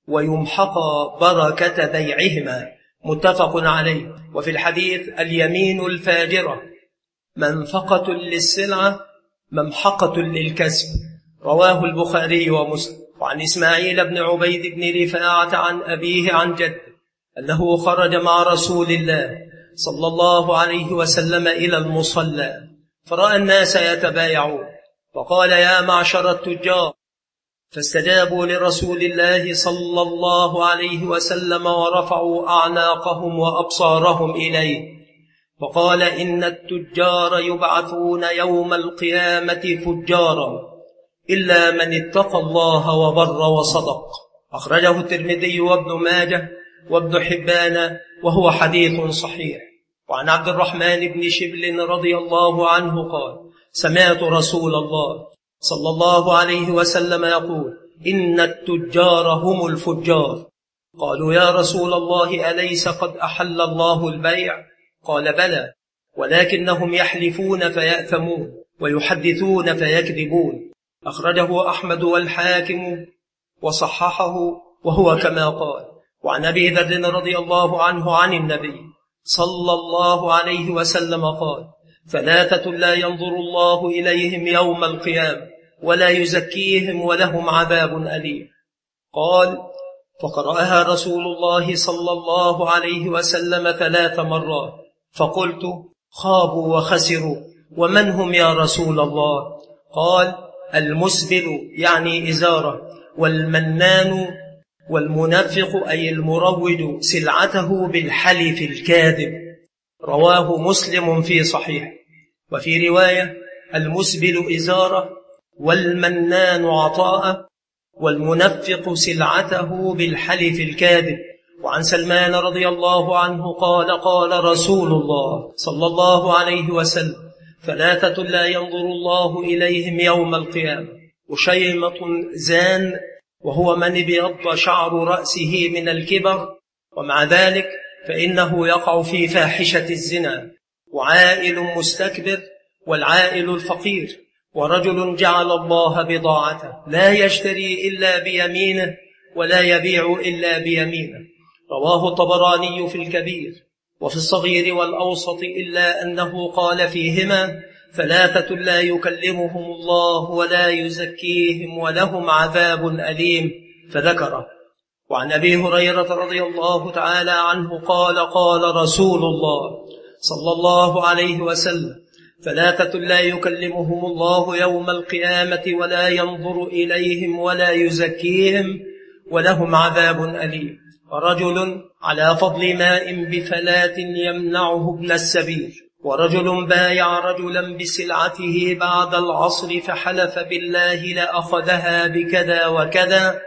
ويمحقا بركة بيعهما. متفق عليه. وفي الحديث: اليمين الفاجرة منفقة للسلعة ممحقة للكسب. رواه البخاري ومسلم. وعن إسماعيل بن عبيد بن رفاعة عن أبيه عن جده أنه خرج مع رسول الله صلى الله عليه وسلم إلى المصلى، فرأى الناس يتبايعون، فقال: يا معشر التجار، فاستجابوا لرسول الله صلى الله عليه وسلم ورفعوا أعناقهم وأبصارهم إليه، فقال: إن التجار يبعثون يوم القيامة فجارا إلا من اتقى الله وبر وصدق. أخرجه الترمذي وابن ماجه وابن حبان، وهو حديث صحيح. وعن عبد الرحمن بن شبل رضي الله عنه قال: سمعت رسول الله صلى الله عليه وسلم يقول: إن التجار هم الفجار. قالوا: يا رسول الله، أليس قد أحل الله البيع؟ قال: بلى، ولكنهم يحلفون فيأثمون ويحدثون فيكذبون. أخرجه أحمد والحاكم وصححه، وهو كما قال. وعن أبي ذر رضي الله عنه عن النبي صلى الله عليه وسلم قال: ثلاثة لا ينظر الله إليهم يوم القيامة ولا يزكيهم ولهم عذاب أليم. قال: فقرأها رسول الله صلى الله عليه وسلم 3 مرات، فقلت: خابوا وخسروا، ومن هم يا رسول الله؟ قال: المسبل يعني إزاره، والمنان والمنفق أي المروج سلعته بالحلف الكاذب. رواه مسلم في صحيح. وفي رواية: المسبل إزاره، والمنان عطاءه، والمنفق سلعته بالحلف الكاذب. وعن سلمان رضي الله عنه قال: قال رسول الله صلى الله عليه وسلم: ثلاثة لا ينظر الله إليهم يوم القيامة: وشيمة زان، وهو من ابيض شعر رأسه من الكبر، ومع ذلك فإنه يقع في فاحشة الزنا، وعائل مستكبر، والعائل الفقير، ورجل جعل الله بضاعته لا يشتري إلا بيمينه ولا يبيع إلا بيمينه. رواه الطبراني في الكبير وفي الصغير والأوسط، إلا أنه قال فيهما: ثلاثة لا يكلمهم الله ولا يزكيهم ولهم عذاب أليم، فذكره. وعن أبي هريرة رضي الله تعالى عنه قال: قال رسول الله صلى الله عليه وسلم: ثلاثة لا يكلمهم الله يوم القيامة ولا ينظر إليهم ولا يزكيهم ولهم عذاب أليم: رجل على فضل ماء بفلاة يمنعه ابن السبيل، ورجل بايع رجلا بسلعته بعد العصر فحلف بالله لأخذها بكذا وكذا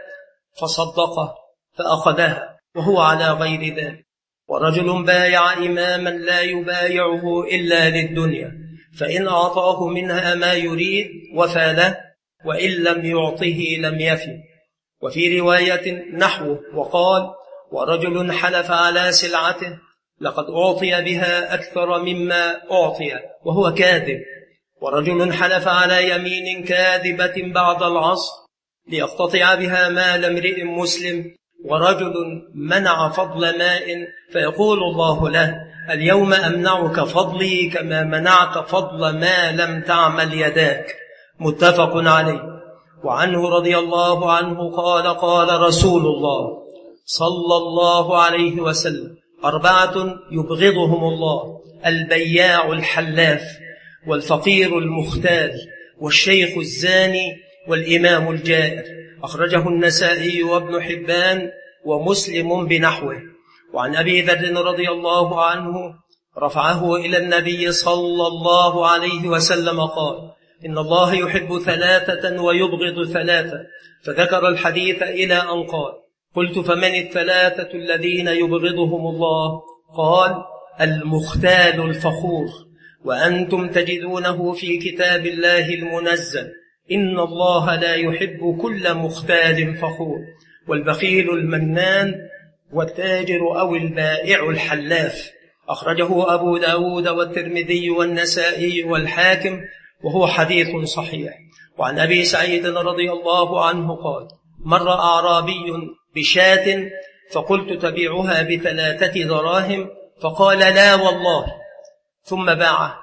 فصدقه فأخذها وهو على غير ذلك، ورجل بايع إماما لا يبايعه إلا للدنيا، فإن أعطاه منها ما يريد وفى له، وإن لم يعطه لم يفي. وفي رواية نحوه وقال: ورجل حلف على سلعته لقد أعطي بها أكثر مما أعطي وهو كاذب، ورجل حلف على يمين كاذبة بعد العصر ليقتطع بها مال امرئ مسلم، ورجل منع فضل ماء فيقول الله له: اليوم أمنعك فضلي كما منعت فضل ما لم تعمل يداك. متفق عليه. وعنه رضي الله عنه قال: قال رسول الله صلى الله عليه وسلم: 4 يبغضهم الله: البياع الحلاف، والفقير المختال، والشيخ الزاني، والإمام الجائر. أخرجه النسائي وابن حبان ومسلم بنحوه. وعن أبي ذر رضي الله عنه رفعه إلى النبي صلى الله عليه وسلم قال: إن الله يحب 3 ويبغض 3، فذكر الحديث إلى أن قال: قلت فمن 3 الذين يبغضهم الله؟ قال: المختال الفخور، وأنتم تجدونه في كتاب الله المنزل: إن الله لا يحب كل مختال فخور. والبخيل المنان، والتاجر أو البائع الحلاف. أخرجه أبو داود والترمذي والنسائي والحاكم، وهو حديث صحيح. وعن أبي سعيد رضي الله عنه قال: مر أعرابي بشاة فقلت: تبيعها ب3 دراهم؟ فقال: لا والله، ثم باعه.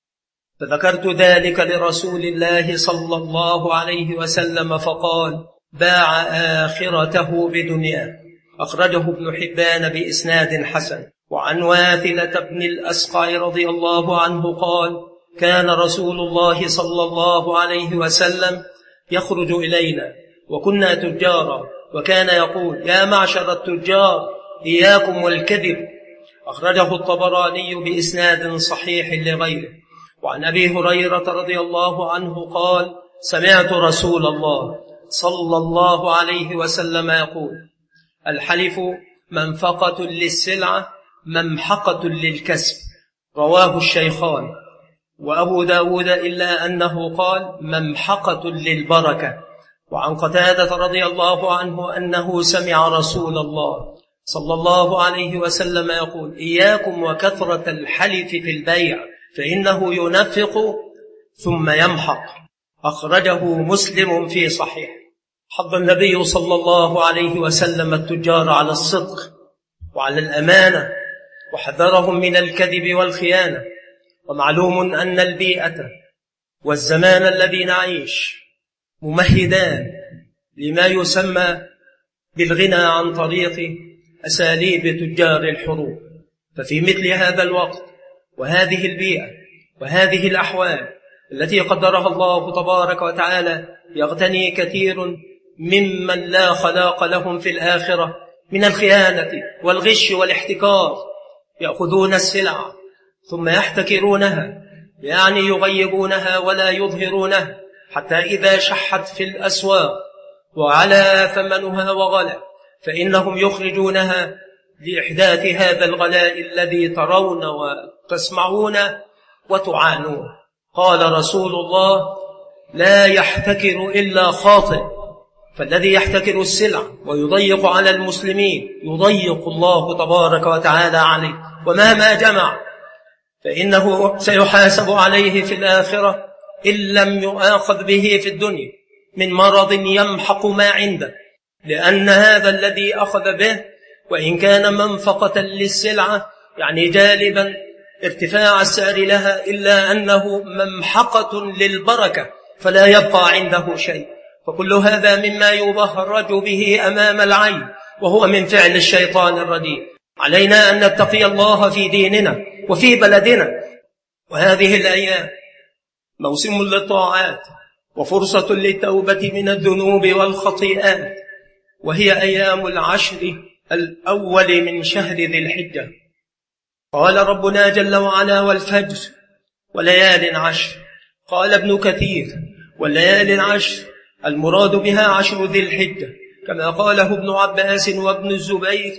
فذكرت ذلك لرسول الله صلى الله عليه وسلم فقال: باع آخرته بدنياه. أخرجه ابن حبان بإسناد حسن. وعن واثلة بن الأسقع رضي الله عنه قال: كان رسول الله صلى الله عليه وسلم يخرج إلينا وكنا تجارا، وكان يقول: يا معشر التجار إياكم والكذب. أخرجه الطبراني بإسناد صحيح لغيره. وعن أبي هريرة رضي الله عنه قال: سمعت رسول الله صلى الله عليه وسلم يقول: الحلف منفقة للسلعة ممحقة للكسب. رواه الشيخان وأبو داود، إلا أنه قال: ممحقة للبركة. وعن قتادة رضي الله عنه أنه سمع رسول الله صلى الله عليه وسلم يقول: إياكم وكثرة الحلف في البيع، فإنه ينفق ثم يمحق. أخرجه مسلم في صحيح. حض النبي صلى الله عليه وسلم التجار على الصدق وعلى الأمانة، وحذرهم من الكذب والخيانة. ومعلوم أن البيئة والزمان الذي نعيش ممهدان لما يسمى بالغنى عن طريق أساليب تجار الحروب. ففي مثل هذا الوقت وهذه البيئة وهذه الأحوال التي قدرها الله تبارك وتعالى، يغتني كثير ممن لا خلاق لهم في الآخرة من الخيانة والغش والاحتكار. يأخذون السلع ثم يحتكرونها، يعني يغيبونها ولا يظهرونها، حتى إذا شحت في الأسواق وعلى ثمنها وغلى فإنهم يخرجونها لإحداث هذا الغلاء الذي ترون وتسمعون وتعانون. قال رسول الله: لا يحتكر إلا خاطئ. فالذي يحتكر السلع ويضيق على المسلمين يضيق الله تبارك وتعالى عليه، ومهما جمع فإنه سيحاسب عليه في الآخرة إن لم يؤاخذ به في الدنيا من مرض يمحق ما عنده. لأن هذا الذي أخذ به وإن كان منفقة للسلعة، يعني جالبا ارتفاع السعر لها، إلا أنه ممحقة للبركة فلا يبقى عنده شيء. فكل هذا مما يبهرج به أمام العين، وهو من فعل الشيطان الرديء. علينا أن نتقي الله في ديننا وفي بلدنا. وهذه الأيام موسم للطاعات وفرصة للتوبة من الذنوب والخطيئات، وهي أيام العشر الأول من شهر ذي الحجة. قال ربنا جل وعلا: والفجر وليال عشر. قال ابن كثير: والليال العشر المراد بها عشر ذي الحجة، كما قاله ابن عباس وابن الزبير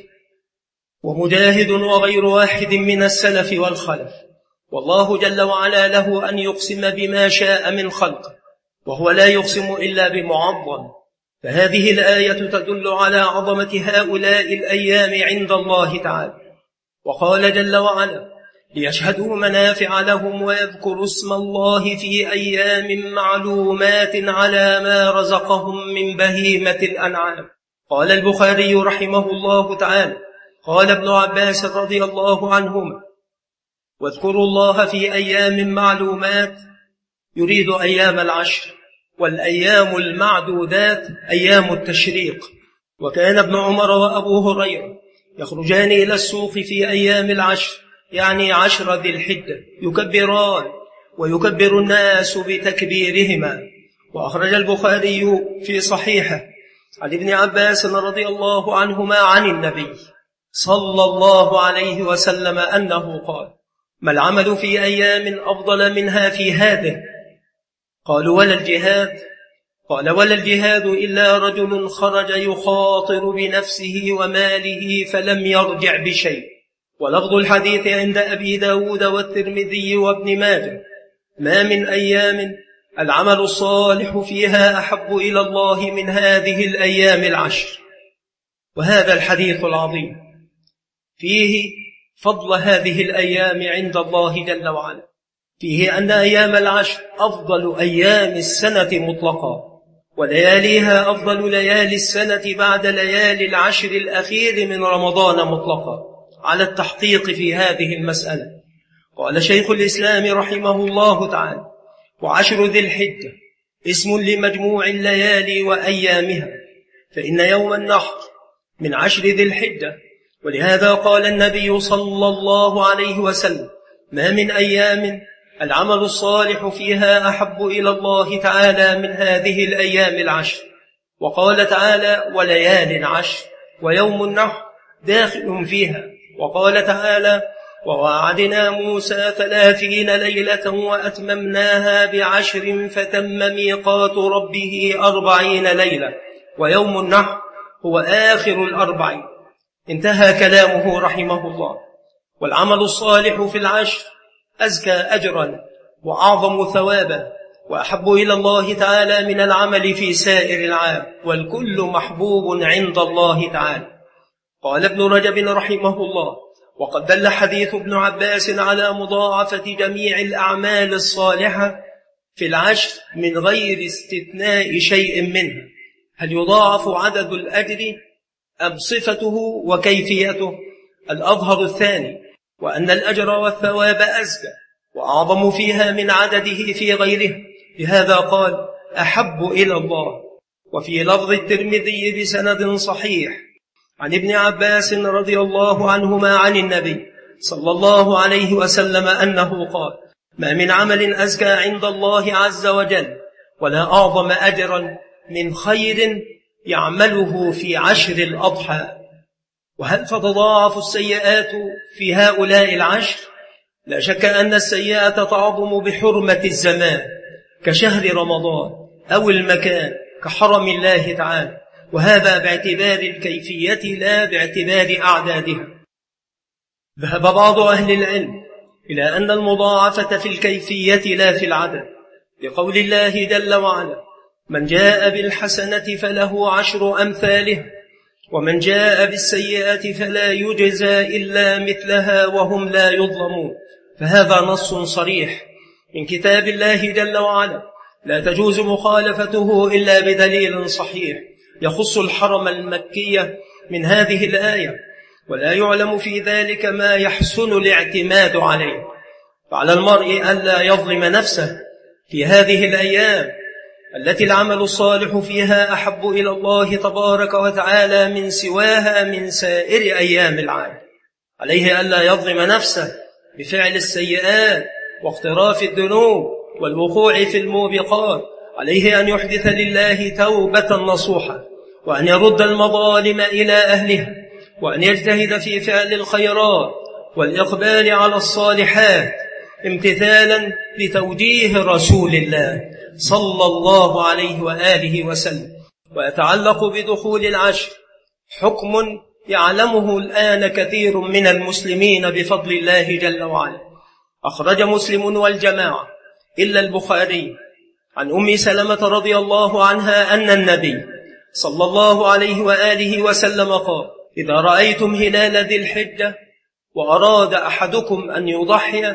ومجاهد وغير واحد من السلف والخلف. والله جل وعلا له أن يقسم بما شاء من خلقه، وهو لا يقسم إلا بمعظم. فهذه الآية تدل على عظمة هؤلاء الأيام عند الله تعالى. وقال جل وعلا: ليشهدوا منافع لهم ويذكروا اسم الله في أيام معلومات على ما رزقهم من بهيمة الأنعام. قال البخاري رحمه الله تعالى: قال ابن عباس رضي الله عنهما: واذكروا الله في أيام معلومات، يريد أيام العشر، والأيام المعدودات أيام التشريق. وكان ابن عمر وأبو هريرة يخرجان إلى السوق في أيام العشر، يعني 10 ذي الحجة، يكبران ويكبر الناس بتكبيرهما. وأخرج البخاري في صحيحه عن ابن عباس رضي الله عنهما عن النبي صلى الله عليه وسلم أنه قال: ما العمل في أيام أفضل منها في هذه؟ قالوا: ولا الجهاد؟ قال: ولا الجهاد إلا رجل خرج يخاطر بنفسه وماله فلم يرجع بشيء. ولفظ الحديث عند أبي داود والترمذي وابن ماجه: ما من أيام العمل الصالح فيها أحب إلى الله من هذه الأيام العشر. وهذا الحديث العظيم فيه فضل هذه الأيام عند الله جل وعلا، فيه أن أيام العشر أفضل أيام السنة مطلقا، ولياليها أفضل ليالي السنة بعد ليالي العشر الأخير من رمضان مطلقا، على التحقيق في هذه المسألة. قال شيخ الإسلام رحمه الله تعالى: وعشر ذي الحجة اسم لمجموع الليالي وأيامها، فإن يوم النحر من عشر ذي الحجة. ولهذا قال النبي صلى الله عليه وسلم: ما من أيام العمل الصالح فيها أحب إلى الله تعالى من هذه الأيام العشر. وقال تعالى: وليال عشر، ويوم النحر داخل فيها. وقال تعالى: ووعدنا موسى 30 ليلة وأتممناها ب10 فتم ميقات ربه 40 ليلة، ويوم النحر هو آخر 40. انتهى كلامه رحمه الله. والعمل الصالح في العشر أزكى أجرا وأعظم ثوابا وأحب إلى الله تعالى من العمل في سائر العام، والكل محبوب عند الله تعالى. قال ابن رجب رحمه الله: وقد دل حديث ابن عباس على مضاعفة جميع الأعمال الصالحة في العشر من غير استثناء شيء منها. هل يضاعف عدد الأجر أم صفته وكيفيته؟ الأظهر الثاني، وأن الأجر والثواب أزكى وأعظم فيها من عدده في غيره. لهذا قال: أحب إلى الله. وفي لفظ الترمذي بسند صحيح عن ابن عباس رضي الله عنهما عن النبي صلى الله عليه وسلم أنه قال: ما من عمل أزكى عند الله عز وجل ولا أعظم أجرا من خير يعمله في عشر الأضحى. وهل تتضاعف السيئات في هؤلاء العشر؟ لا شك أن السيئة تعظم بحرمة الزمان كشهر رمضان، أو المكان كحرم الله تعالى، وهذا باعتبار الكيفية لا باعتبار أعدادها. ذهب بعض أهل العلم إلى أن المضاعفة في الكيفية لا في العدد، لقول الله جل وعلا: من جاء بالحسنة فله 10 أمثالها، ومن جاء بالسيئة فلا يجزى إلا مثلها وهم لا يظلمون. فهذا نص صريح من كتاب الله جل وعلا، لا تجوز مخالفته إلا بدليل صحيح يخص الحرم المكي من هذه الآية، ولا يعلم في ذلك ما يحسن الاعتماد عليه. فعلى المرء ألا يظلم نفسه في هذه الأيام التي العمل الصالح فيها أحب إلى الله تبارك وتعالى من سواها من سائر أيام العام. عليه ألا يظلم نفسه بفعل السيئات واقتراف الذنوب والوقوع في الموبقات. عليه أن يحدث لله توبة نصوحة، وأن يرد المظالم إلى أهلها، وأن يجتهد في فعل الخيرات والإقبال على الصالحات امتثالا لتوجيه رسول الله صلى الله عليه وآله وسلم. ويتعلق بدخول العشر حكم يعلمه الآن كثير من المسلمين بفضل الله جل وعلا. أخرج مسلم والجماعة إلا البخاري عن أم سلمة رضي الله عنها أن النبي صلى الله عليه وآله وسلم قال: إذا رأيتم هلال ذي الحجة وأراد أحدكم أن يضحي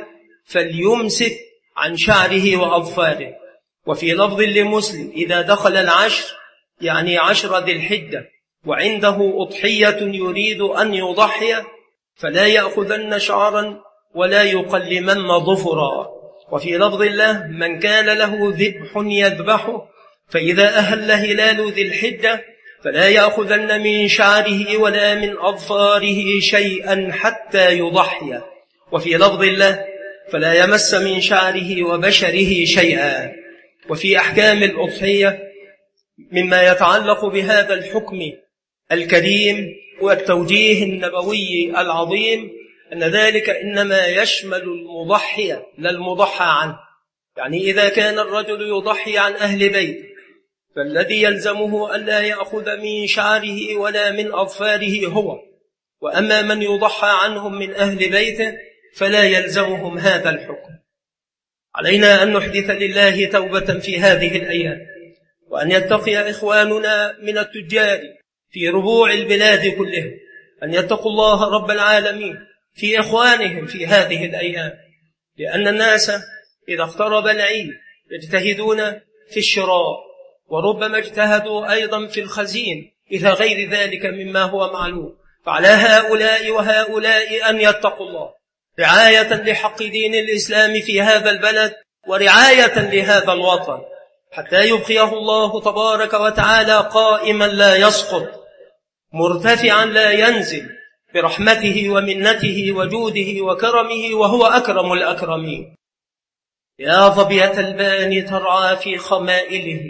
فليمسك عن شعره وأظفاره. وفي لفظ لمسلم: إذا دخل العشر، يعني 10 ذي الحجة، وعنده أضحية يريد أن يضحي فلا يأخذن شعرا ولا يقلمن ظفرا. وفي لفظ الله: من كان له ذبح يذبحه فإذا أهل هلال ذي الحجة فلا يأخذن من شعره ولا من أظفاره شيئا حتى يضحي. وفي لفظ الله: فلا يمس من شعره وبشره شيئا. وفي أحكام الأضحية مما يتعلق بهذا الحكم الكريم والتوجيه النبوي العظيم أن ذلك إنما يشمل المضحي لا المضحى عنه. يعني إذا كان الرجل يضحي عن أهل بيته فالذي يلزمه ألا يأخذ من شعره ولا من أظفاره هو، وأما من يضحى عنهم من أهل بيته فلا يلزمهم هذا الحكم. علينا أن نحدث لله توبة في هذه الأيام، وأن يتقي إخواننا من التجار في ربوع البلاد كلها، أن يتقوا الله رب العالمين في إخوانهم في هذه الأيام، لأن الناس إذا اقترب العيد يجتهدون في الشراء، وربما اجتهدوا أيضا في الخزين إلى غير ذلك مما هو معلوم. فعلى هؤلاء وهؤلاء أن يتقوا الله رعاية لحق دين الإسلام في هذا البلد ورعاية لهذا الوطن، حتى يبقيه الله تبارك وتعالى قائما لا يسقط، مرتفعا لا ينزل، برحمته ومنته وجوده وكرمه، وهو أكرم الأكرمين. يا ظبية الباني ترعى في خمائله،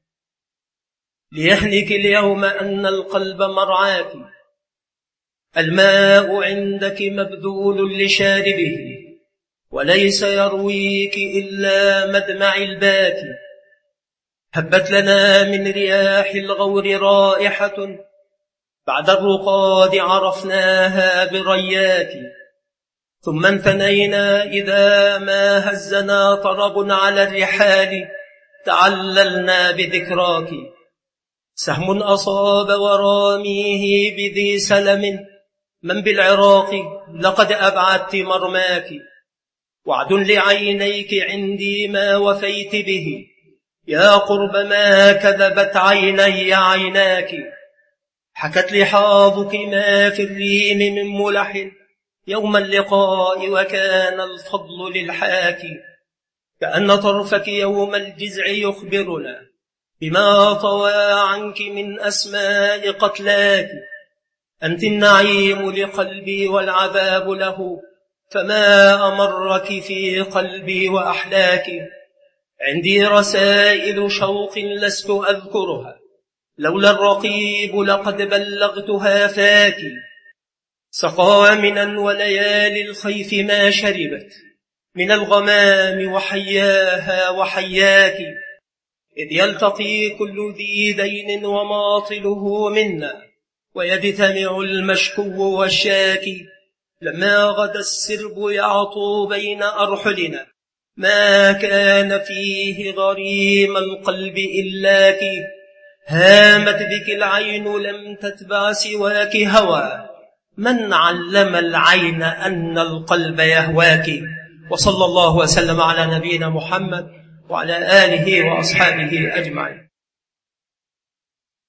ليهنك اليوم أن القلب مرعاك، الماء عندك مبذول لشاربه، وليس يرويك إلا مدمع الباكي. هبت لنا من رياح الغور رائحة، بعد الرقاد عرفناها برياك، ثم انثنينا إذا ما هزنا طرب على الرحال، تعللنا بذكراك. سهم أصاب وراميه بذي سلم، من بالعراق لقد أبعدت مرماك، وعد لعينيك عندي ما وفيت به، يا قرب ما كذبت عيني عيناك. حكت لحاظك ما في الريم من ملح يوم اللقاء، وكان الفضل للحاكي، كأن طرفك يوم الجزع يخبرنا بما طوى عنك من أسماء قتلاك. أنت النعيم لقلبي والعذاب له، فما أمرك في قلبي وأحلاك. عندي رسائل شوق لست أذكرها، لولا الرقيب لقد بلغتها فاك. سقامنا وليالي الخيف ما شربت من الغمام، وحياها وحياك. إذ يلتقي كل ذي دين وماطله منا، ويجتمع المشكو والشاكي. لما غدا السرب يعطو بين أرحلنا، ما كان فيه غريم القلب إلاك. هامت بك العين لم تتبع سواك هوى، من علم العين أن القلب يهواك. وصلى الله وسلم على نبينا محمد وعلى آله وأصحابه أجمعين.